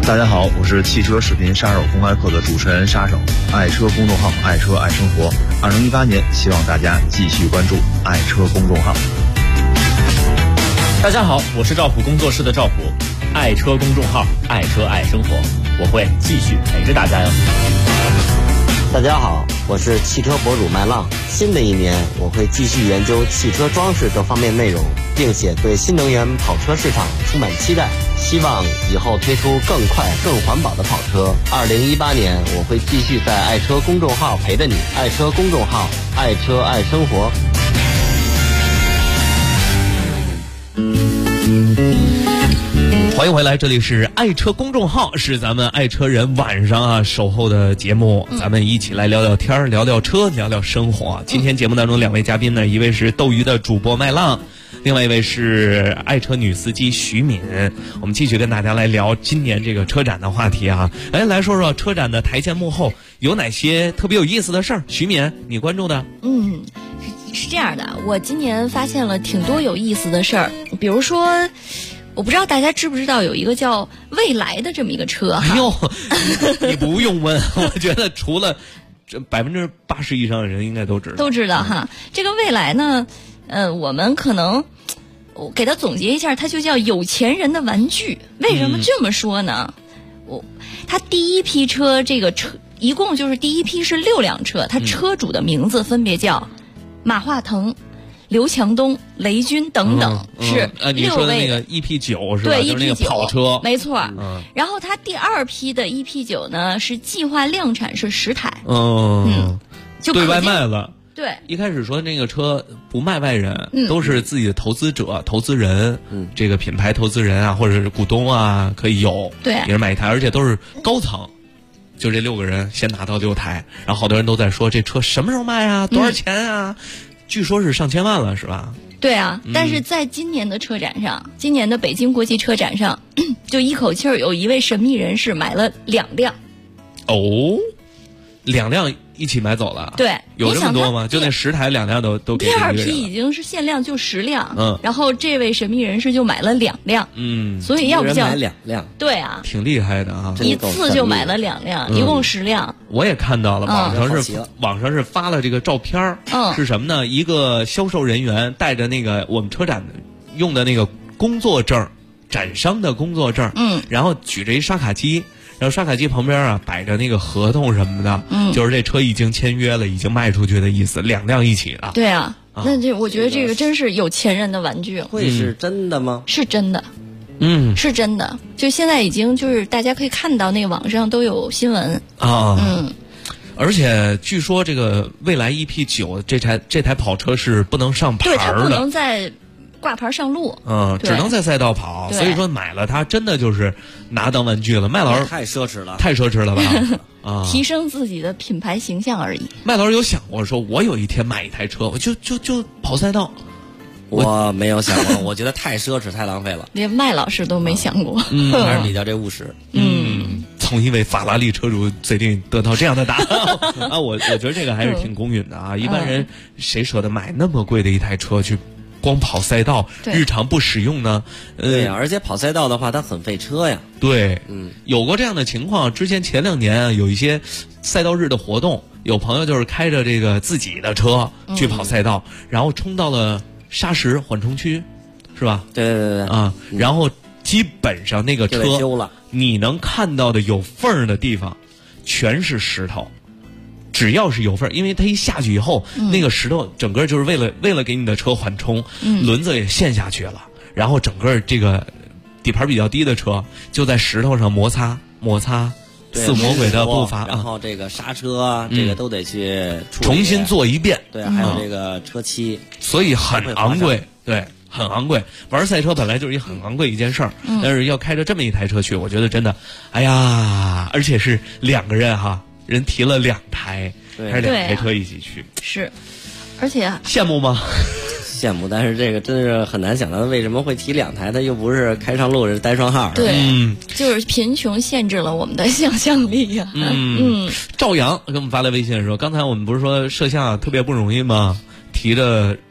大家好，我是汽车视频杀手公开课的主持人杀手，爱车公众号爱车爱生活。2018年，希望大家继续关注爱车公众号。 大家好，我是赵普工作室的赵普，爱车公众号爱车爱生活，我会继续陪着大家哟。 大家好，我是汽车博主麦浪。新的一年，我会继续研究汽车装饰这方面内容，并且对新能源跑车市场充满期待，希望以后推出更快、更环保的跑车。2018年，我会继续在爱车公众号陪着你。爱车公众号，爱车爱生活。 欢迎回来，这里是爱车公众号，是咱们爱车人晚上守候的节目，咱们一起来聊聊天，聊聊车，聊聊生活。今天节目当中2位嘉宾呢，一位是斗鱼的主播麦浪，另外一位是爱车女司机徐敏。我们继续跟大家来聊今年这个车展的话题啊。来说说车展的台前幕后有哪些特别有意思的事儿。徐敏，你关注的？ 是这样的，我今年发现了挺多有意思的事儿，比如说。我不知道大家知不知道有一个叫蔚来的这么一个车哈。 哎呦，你不用问，我觉得除了这80%以上的人应该都知道。 都知道哈，这个蔚来呢，我们可能我给它总结一下，它就叫有钱人的玩具。为什么这么说呢？它第一批车，这个车一共就是第一批是6辆车，它车主的名字分别叫马化腾、刘强东、雷军等等，是6位。 你说的那个 EP9 是吧？ 对， 就是那个跑车， 没错。然后它第2批的 EP9呢是计划量产是10台，就对外卖了。 对， 一开始说那个车不卖外人，都是自己的投资者、投资人，这个品牌投资人啊，或者是股东啊，可以有， 对， 也是买一台，而且都是高层。就这6个人先拿到6台，然后好多人都在说这车什么时候卖啊？多少钱啊？据说是上千万了，是吧？ 对啊，但是在今年的车展上，今年的北京国际车展上，就一口气儿有一位神秘人士买了2辆。 哦，2辆一起买走了？ 对， 有这么多吗？就那10台2辆都给第2批已经是限量就10辆，然后这位神秘人士就买了2辆， 所以要不叫买2辆， 对啊， 挺厉害的啊， 一次就买了2辆，一共10辆。 我也看到了，网上是发了这个照片，是什么呢？一个销售人员带着那个我们车展用的那个工作证，展商的工作证，然后举着一刷卡机。然后刷卡机旁边摆着那个合同什么的，就是这车已经签约了，已经卖出去的意思，2辆一起了。 对啊，那我觉得这个真是有钱人的玩具。 会是真的吗？ 是真的，是真的。就现在已经就是大家可以看到那个网上都有新闻啊，而且据说这个蔚来 EP9 这台跑车是不能上牌的， 对，它不能在挂牌上路， 只能在赛道跑，所以说买了它真的就是拿当玩具了。麦老师太奢侈了， 太奢侈了吧？ 提升自己的品牌形象而已。 麦老师有想过说，我有一天买一台车，我就跑赛道？ 我没有想过，我觉得太奢侈，太浪费了。 连麦老师都没想过， 还是比较这务实。 从一位法拉利车主嘴里得到这样的答案啊，我觉得这个还是挺公允的啊。一般人谁舍得买那么贵的一台车去？光跑赛道，日常不使用呢？ 对呀，而且跑赛道的话，它很费车呀。 对，有过这样的情况。之前前2年有一些赛道日的活动，有朋友就是开着这个自己的车去跑赛道，然后冲到了砂石缓冲区，是吧？ 对啊，然后基本上那个车你能看到的有缝儿的地方，全是石头。只要是有缝，因为它一下去以后，那个石头整个就是为了给你的车缓冲，轮子也陷下去了，然后整个这个底盘比较低的车就在石头上摩擦，似魔鬼的步伐， 然后这个刹车这个都得去重新做一遍， 对，还有这个车漆， 所以很昂贵，对，很昂贵。玩赛车本来就是一很昂贵一件事儿，但是要开着这么一台车去，我觉得真的，哎呀，而且是2个人哈。人提了2台，还是2台车一起去， 是，而且羡慕吗？ 羡慕，但是这个真是很难想到为什么会提2台，它又不是开上路是单双号。 对，就是贫穷限制了我们的想象力呀。 赵阳给我们发来微信说，刚才我们不是说摄像特别不容易吗？提着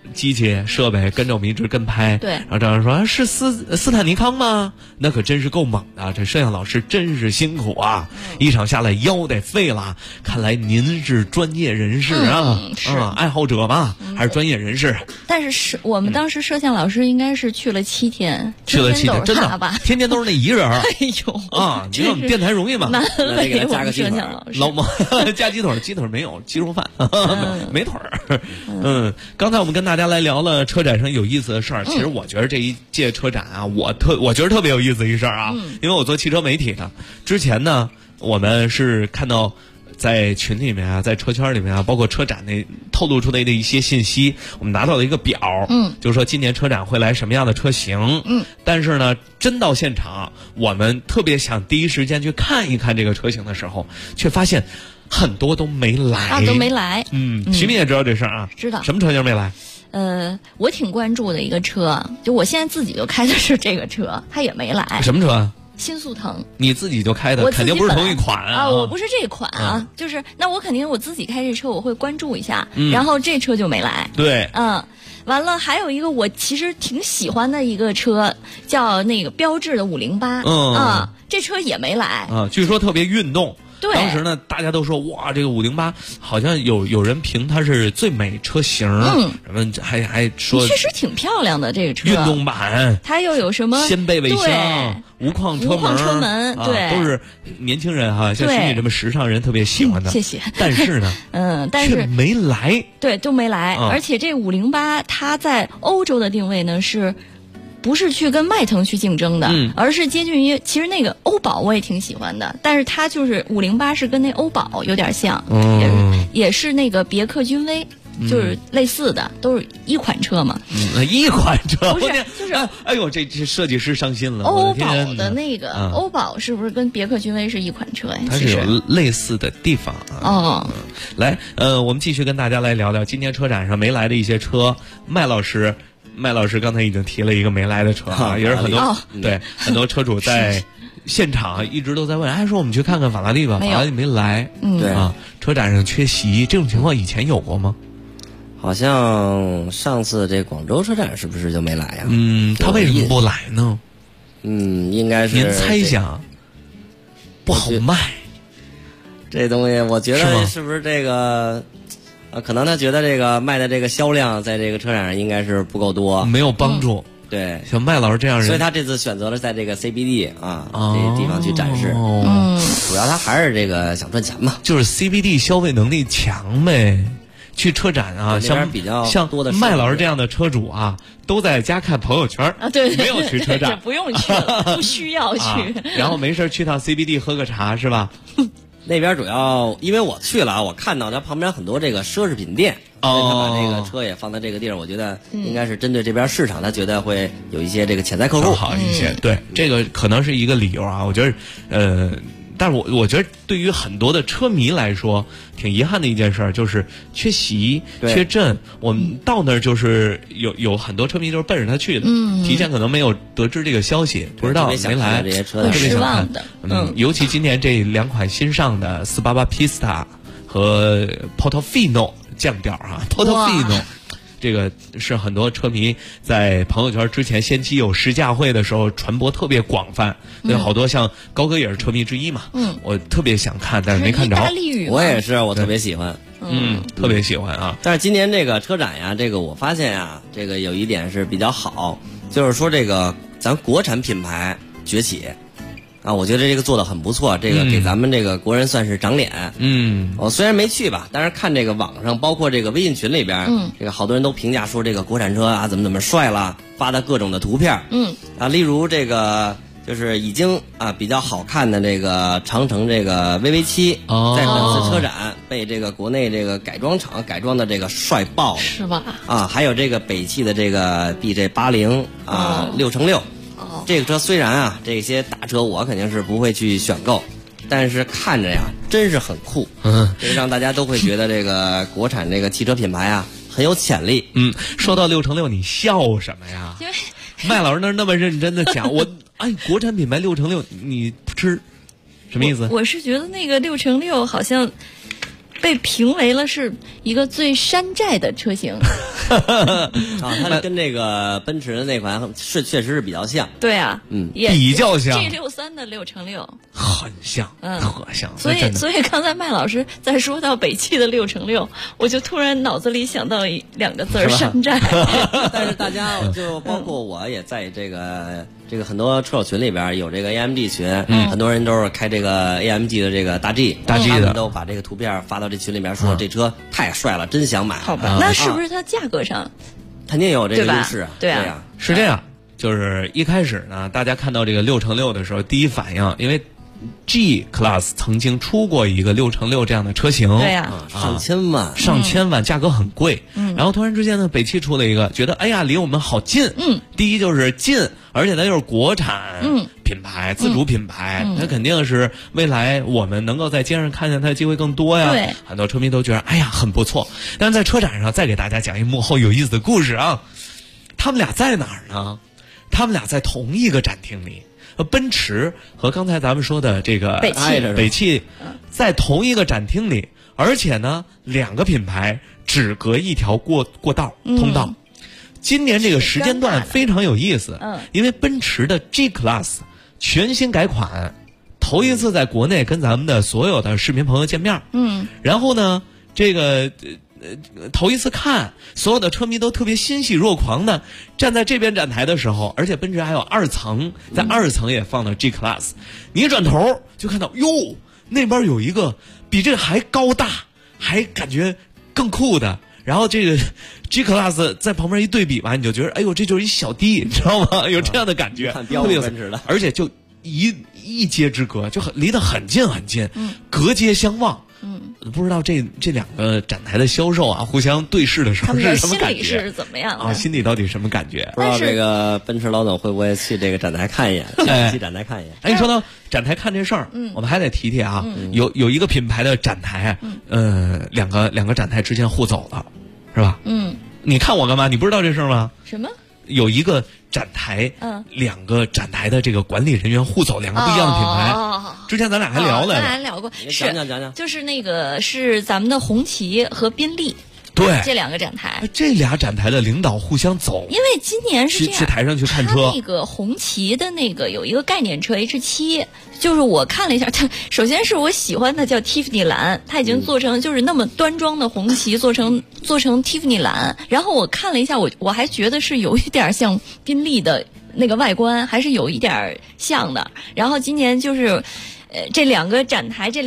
机器设备跟着我们一直跟拍， 对， 然后张老师说是斯坦尼康吗？那可真是够猛的，这摄像老师真是辛苦啊，一场下来腰得废了。看来您是专业人士啊，爱好者吧，还是专业人士？ 但是我们当时摄像老师应该是去了7天， 去了7天，真的吧？ 天天都是那一人。 哎呦啊，你说我们电台容易吗？ 难为给他加个摄像老师， 老毛加鸡腿没有，鸡肉饭没腿儿。刚才我们跟大家来聊了车展上有意思的事儿。其实我觉得这一届车展啊，我觉得特别有意思一事儿啊，因为我做汽车媒体的，之前呢，我们是看到在群里面啊，在车圈里面啊，包括车展那透露出来的一些信息，我们拿到了一个表，就是说今年车展会来什么样的车型，但是呢，真到现场，我们特别想第一时间去看一看这个车型的时候，却发现很多都没来， 都没来。 徐敏也知道这事儿啊， 知道什么车型没来？ 我挺关注的一个车，就我现在自己就开的是这个车，它也没来。 什么车啊？ 新速腾。 你自己就开的，肯定不是同一款啊！ 我不是这款啊，就是那我肯定我自己开这车，我会关注一下，然后这车就没来。 对， 完了还有一个我其实挺喜欢的一个车，叫那个标致的508，这车也没来啊，据说特别运动。 对， 当时呢，大家都说哇，这个508好像有人评它是最美车型，什么还说确实挺漂亮的这个车， 运动版， 它又有什么掀背尾箱、无框车门， 对， 都是年轻人哈，像徐敏这么时尚人特别喜欢的。 谢谢。 但是呢， 但是没来， 对，都没来，而且这508它在欧洲的定位呢是。不是去跟迈腾去竞争的，而是接近于其实那个欧宝我也挺喜欢的，但是它就是508是跟那欧宝有点像，也是那个别克君威，就是类似的，都是一款车嘛。 一款车不是就是哎呦，这设计师伤心了。 欧宝的那个欧宝是不是跟别克君威是一款车呀？ 它是有类似的地方啊。来，我们继续跟大家来聊聊今年车展上没来的一些车。麦老师刚才已经提了一个没来的车啊，也是很多很多车主在现场一直都在问，说我们去看看法拉利吧，法拉利没来， 对啊，车展上缺席，这种情况以前有过吗？ 好像上次这广州车展是不是就没来呀？ 他为什么不来呢？ 应该是您猜想，不好卖， 这东西我觉得是不是这个？可能他觉得这个卖的这个销量在这个车展上应该是不够多， 没有帮助。 对， 像麦老师这样人， 所以他这次选择了在这个 CBD 这个地方去展示。主要他还是这个想赚钱嘛， 就是 CBD 消费能力强呗。去车展啊，像麦老师这样的车主啊，都在家看朋友圈对， 没有去车展， 不用去了，不需要去。 然后没事去趟 CBD 喝个茶是吧？ 那边主要因为我去了，我看到它旁边很多这个奢侈品店，他把这个车也放在这个地方，我觉得应该是针对这边市场，他觉得会有一些这个潜在客户好一些。对，这个可能是一个理由啊。我觉得但是我觉得对于很多的车迷来说，挺遗憾的一件事就是缺席、缺阵。我们到那儿就是有很多车迷就是奔着他去的，提前可能没有得知这个消息，不知道没来，特别失望的。 尤其今年这2款新上的488 Pista 和 Portofino 降调Portofino。这个是很多车迷在朋友圈之前先期有试驾会的时候传播特别广泛，有好多像高哥也是车迷之一嘛，我特别想看，但是没看着。 我也是，我特别喜欢， 特别喜欢啊。 但是今年这个车展呀，这个我发现呀，这个有一点是比较好，就是说这个咱国产品牌崛起。我觉得这个做的很不错，这个给咱们这个国人算是长脸。我虽然没去吧，但是看这个网上，包括这个微信群里边，这个好多人都评价说这个国产车啊怎么帅了，发的各种的图片。例如这个就是已经比较好看的这个长城这个 VV7，在本次车展被这个国内这个改装厂改装的这个帅爆了， 是吧？ 还有这个北汽的这个 BJ80 6x6。这个车虽然这些大车我肯定是不会去选购，但是看着呀真是很酷，这个让大家都会觉得这个国产这个汽车品牌很有潜力。 说到6x6你笑什么呀？麦老师那么认真的讲，国产品牌6x6你不吃什么意思？ 我是觉得那个6x6好像被评为了是一个最山寨的车型。 它跟这个奔驰的那款确实是比较像。 对啊， 比较像。 G63的6×6 很像，特像。 所以刚才麦老师在说到北汽的6×6，我就突然脑子里想到2个字儿：山寨。 但是大家就包括我也在这个很多车友群里边有这个 AMG 群，很多人都是开这个 AMG 的这个大 G 的， 他们都把这个图片发到这群里面，说这车太帅了，真想买。 好吧，那是不是它价格上肯定有这个优势啊？ 对啊， 是这样。就是一开始呢，大家看到这个6×6的时候，第一反应，因为 G Class 曾经出过一个6×6这样的车型， 对呀， 上千万， 价格很贵。然后突然之间呢，北汽出了一个，觉得哎呀，离我们好近。第一就是近，而且它又是国产品牌，自主品牌，它肯定是未来我们能够在街上看见它的机会更多呀。 对， 很多车迷都觉得哎呀很不错。但是在车展上再给大家讲一幕后有意思的故事啊，他们俩在哪儿呢？他们俩在同一个展厅里，奔驰和刚才咱们说的这个北汽在同一个展厅里，而且呢2个品牌只隔一条过道通道。今年这个时间段非常有意思，因为奔驰的 G Class 全新改款，头一次在国内跟咱们的所有的市民朋友见面。然后呢，这个头一次看，所有的车迷都特别欣喜若狂的站在这边展台的时候，而且奔驰还有2层，在2层也放了 G Class。你一转头就看到，哟，那边有一个比这个还高大，还感觉更酷的。然后这个 G Class 在旁边一对比吧，你就觉得，哎呦，这就是一小弟，你知道吗？有这样的感觉，特别奔驰的，而且就一街之隔，就离得很近很近，隔街相望。不知道这2个展台的销售啊，互相对视的时候是什么感觉？ 心里是怎么样的啊？心里到底什么感觉？ 不知道这个奔驰老总会不会去这个展台看一眼？去展台看一眼。 哎，你说到展台看这事儿，我们还得提啊，有一个品牌的展台，两个展台之间互走了，是吧？你看我干嘛？你不知道这事儿吗？ 什么？ 有一个展台，2个展台的这个管理人员互走，2个不一样的品牌。之前咱俩还聊了， 咱俩聊过， 讲， 就是那个是咱们的红旗和宾利。 对， 这2个展台， 这俩展台的领导互相走， 因为今年是这样， 去台上去看车。 那个红旗的那个有一个概念车 H7，就是我看了一下，它首先是我喜欢的叫 Tiffany 蓝，它已经做成就是那么端庄的红旗，做成 Tiffany 蓝。然后我看了一下，我还觉得是有一点像宾利的那个外观，还是有一点像的。然后今年就是，这2个展台这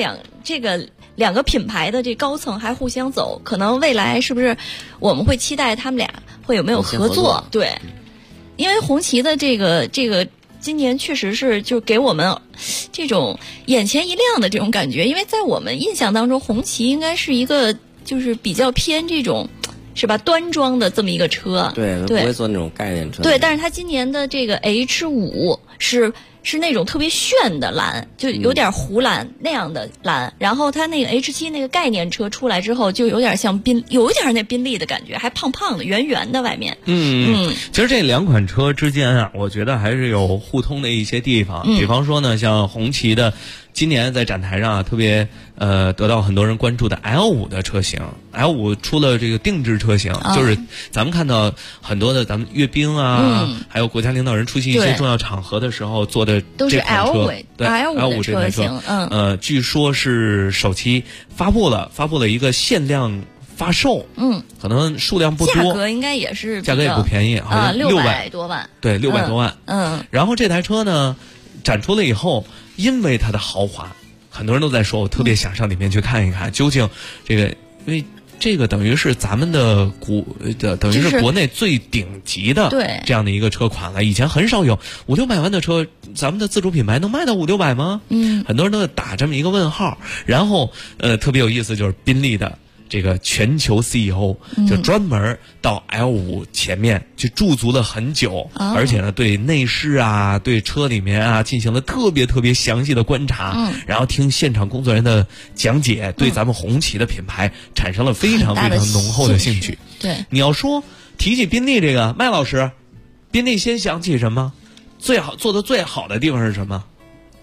2个品牌的这高层还互相走，可能未来是不是我们会期待他们俩会有没有合作？对，因为红旗的这个今年确实是就给我们这种眼前一亮的这种感觉，因为在我们印象当中，红旗应该是一个就是比较偏这种是吧端庄的这么一个车， 对，不会做那种概念车。 对，但是它今年的这个 H5是那种特别炫的蓝，就有点湖蓝那样的蓝。然后它那个 H7那个概念车出来之后，就有点像有一点那宾利的感觉，还胖胖的、圆圆的外面。 其实这2款车之间啊，我觉得还是有互通的一些地方。比方说呢，像红旗的今年在展台上啊，特别得到很多人关注的 L5 的车型。L5 出了这个定制车型，就是咱们看到很多的咱们阅兵啊，还有国家领导人出席一些重要场合的时候坐的这款车，对 L5 这款车，据说是首期发布了一个限量发售，可能数量不多， 价格应该也是价格也不便宜，好像 600多万， 对，600多万，然后这台车呢展出了以后，因为它的豪华，很多人都在说，我特别想上里面去看一看，究竟这个，因为这个等于是咱们的等于是国内最顶级的这样的一个车款了。以前很少有500-600万的车，咱们的自主品牌能卖到500-600吗？很多人都打这么一个问号。然后特别有意思就是宾利的这个全球 CEO 就专门到 L5 前面去驻足了很久，而且呢对内饰啊对车里面啊进行了特别详细的观察，然后听现场工作人员的讲解，对咱们红旗的品牌产生了非常浓厚的兴趣。 对， 你要说提起宾利这个，麦老师，宾利先想起什么？做的最好的地方是什么？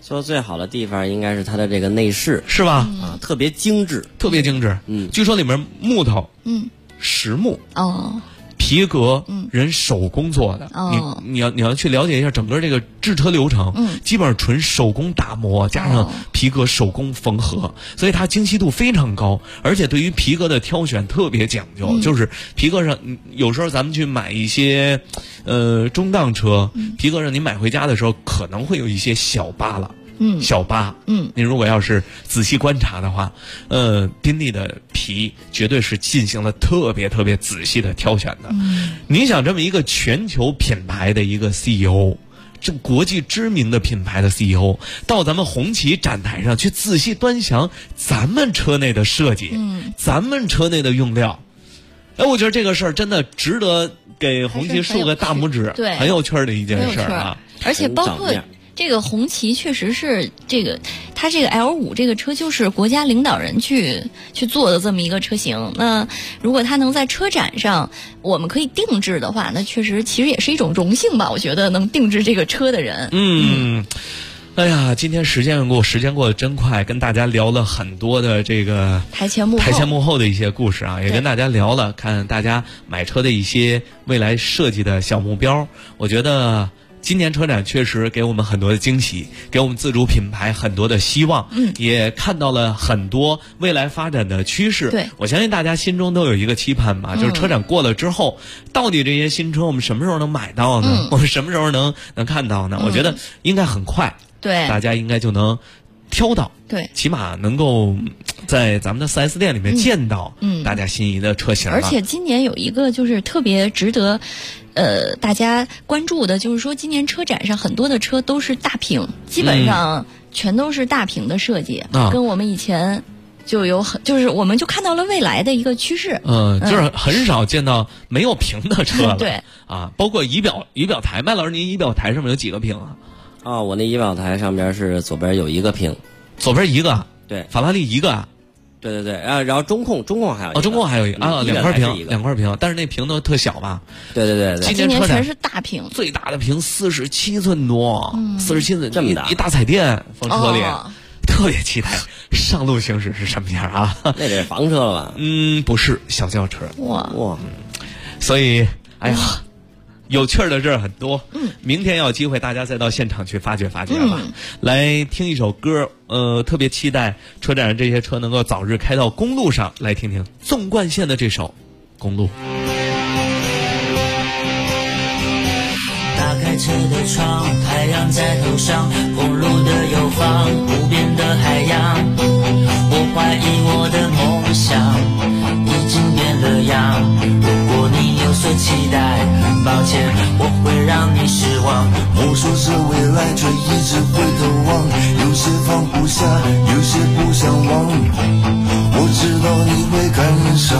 做最好的地方应该是它的这个内饰， 是吧？ 啊，特别精致， 特别精致。据说里面木头，实木，皮革，人手工做的。你要去了解一下整个这个制车流程，基本上纯手工打磨，加上皮革手工缝合，所以它精细度非常高，而且对于皮革的挑选特别讲究。就是皮革上，有时候咱们去买一些中档车，皮革上你买回家的时候可能会有一些小疤了。小疤，你如果要是仔细观察的话，宾利的皮绝对是进行了特别特别仔细的挑选的。你想这么一个全球品牌的一个 CEO， 这国际知名的品牌的 CEO， 到咱们红旗展台上去仔细端详咱们车内的设计，咱们车内的用料，我觉得这个事儿真的值得给红旗竖个大拇指， 对， 很有趣儿的一件事儿啊。 而且包括这个红旗确实是它这个 L5 这个车就是国家领导人去做的这么一个车型。那如果它能在车展上我们可以定制的话，那确实其实也是一种荣幸吧，我觉得能定制这个车的人。 哎呀，今天时间过得真快，跟大家聊了很多的这个台前幕后的一些故事啊，也跟大家聊了看大家买车的一些未来设计的小目标。我觉得今年车展确实给我们很多的惊喜，给我们自主品牌很多的希望，也看到了很多未来发展的趋势。 对， 我相信大家心中都有一个期盼吧，就是车展过了之后，到底这些新车我们什么时候能买到呢？我们什么时候能看到呢？我觉得应该很快， 对， 大家应该就能挑到， 对， 起码能够在咱们的 4S 店里面见到大家心仪的车型。 而且今年有一个就是特别值得大家关注的，就是说今年车展上很多的车都是大屏，基本上全都是大屏的设计，跟我们以前就是我们就看到了未来的一个趋势。 就是很少见到没有屏的车了。 对啊，包括仪表台，麦老师您仪表台上面有几个屏啊？ 我那仪表台上边是左边有一个屏， 左边一个， 对， 法拉利一个。 对，然后中控还有一个， 中控还有一个啊，两块屏，但是那屏都特小吧？ 对， 今年全是大屏， 最大的屏47寸多，47寸这么大， 一大彩电放车里，特别期待上路行驶是什么样啊？ 那得是房车了吧？ 不是小轿车。 哇， 所以哎呀，有趣儿的事儿很多。明天要有机会大家再到现场去发掘吧。来听一首歌，特别期待车展上这些车能够早日开到公路上，来听听纵贯线的这首《公路》。 打开车的窗，太阳在头上，公路的右方，无边的海洋。我怀疑我的梦想已经变了样，如果你有所期待，很抱歉我会让你失望。 我说着未来却一直回头望，有些放不下，有些不想忘，我知道你会感伤，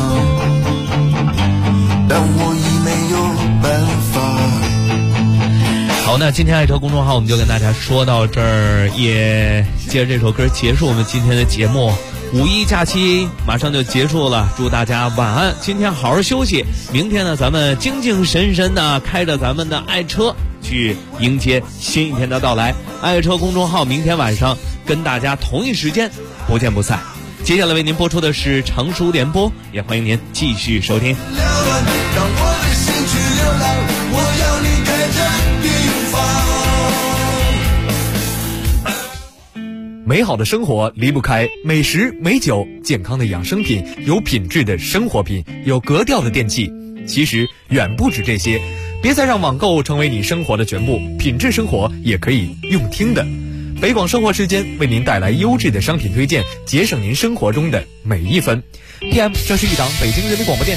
但我已没有办法。 好，那今天爱车公众号我们就跟大家说到这儿，也接着这首歌结束我们今天的节目。五一假期马上就结束了，祝大家晚安，今天好好休息，明天呢咱们精精神神的开着咱们的爱车去迎接新一天的到来。爱车公众号明天晚上跟大家同一时间不见不散。接下来为您播出的是成熟联播，也欢迎您继续收听。 让我的心去流浪，我要离开这地方。美好的生活离不开美食、美酒、健康的养生品、有品质的生活品、有格调的电器。其实远不止这些，别再让网购成为你生活的全部，品质生活也可以用听的。北广生活时间为您带来优质的商品推荐，节省您生活中的每一分。PM， 这是一档北京人民广播电台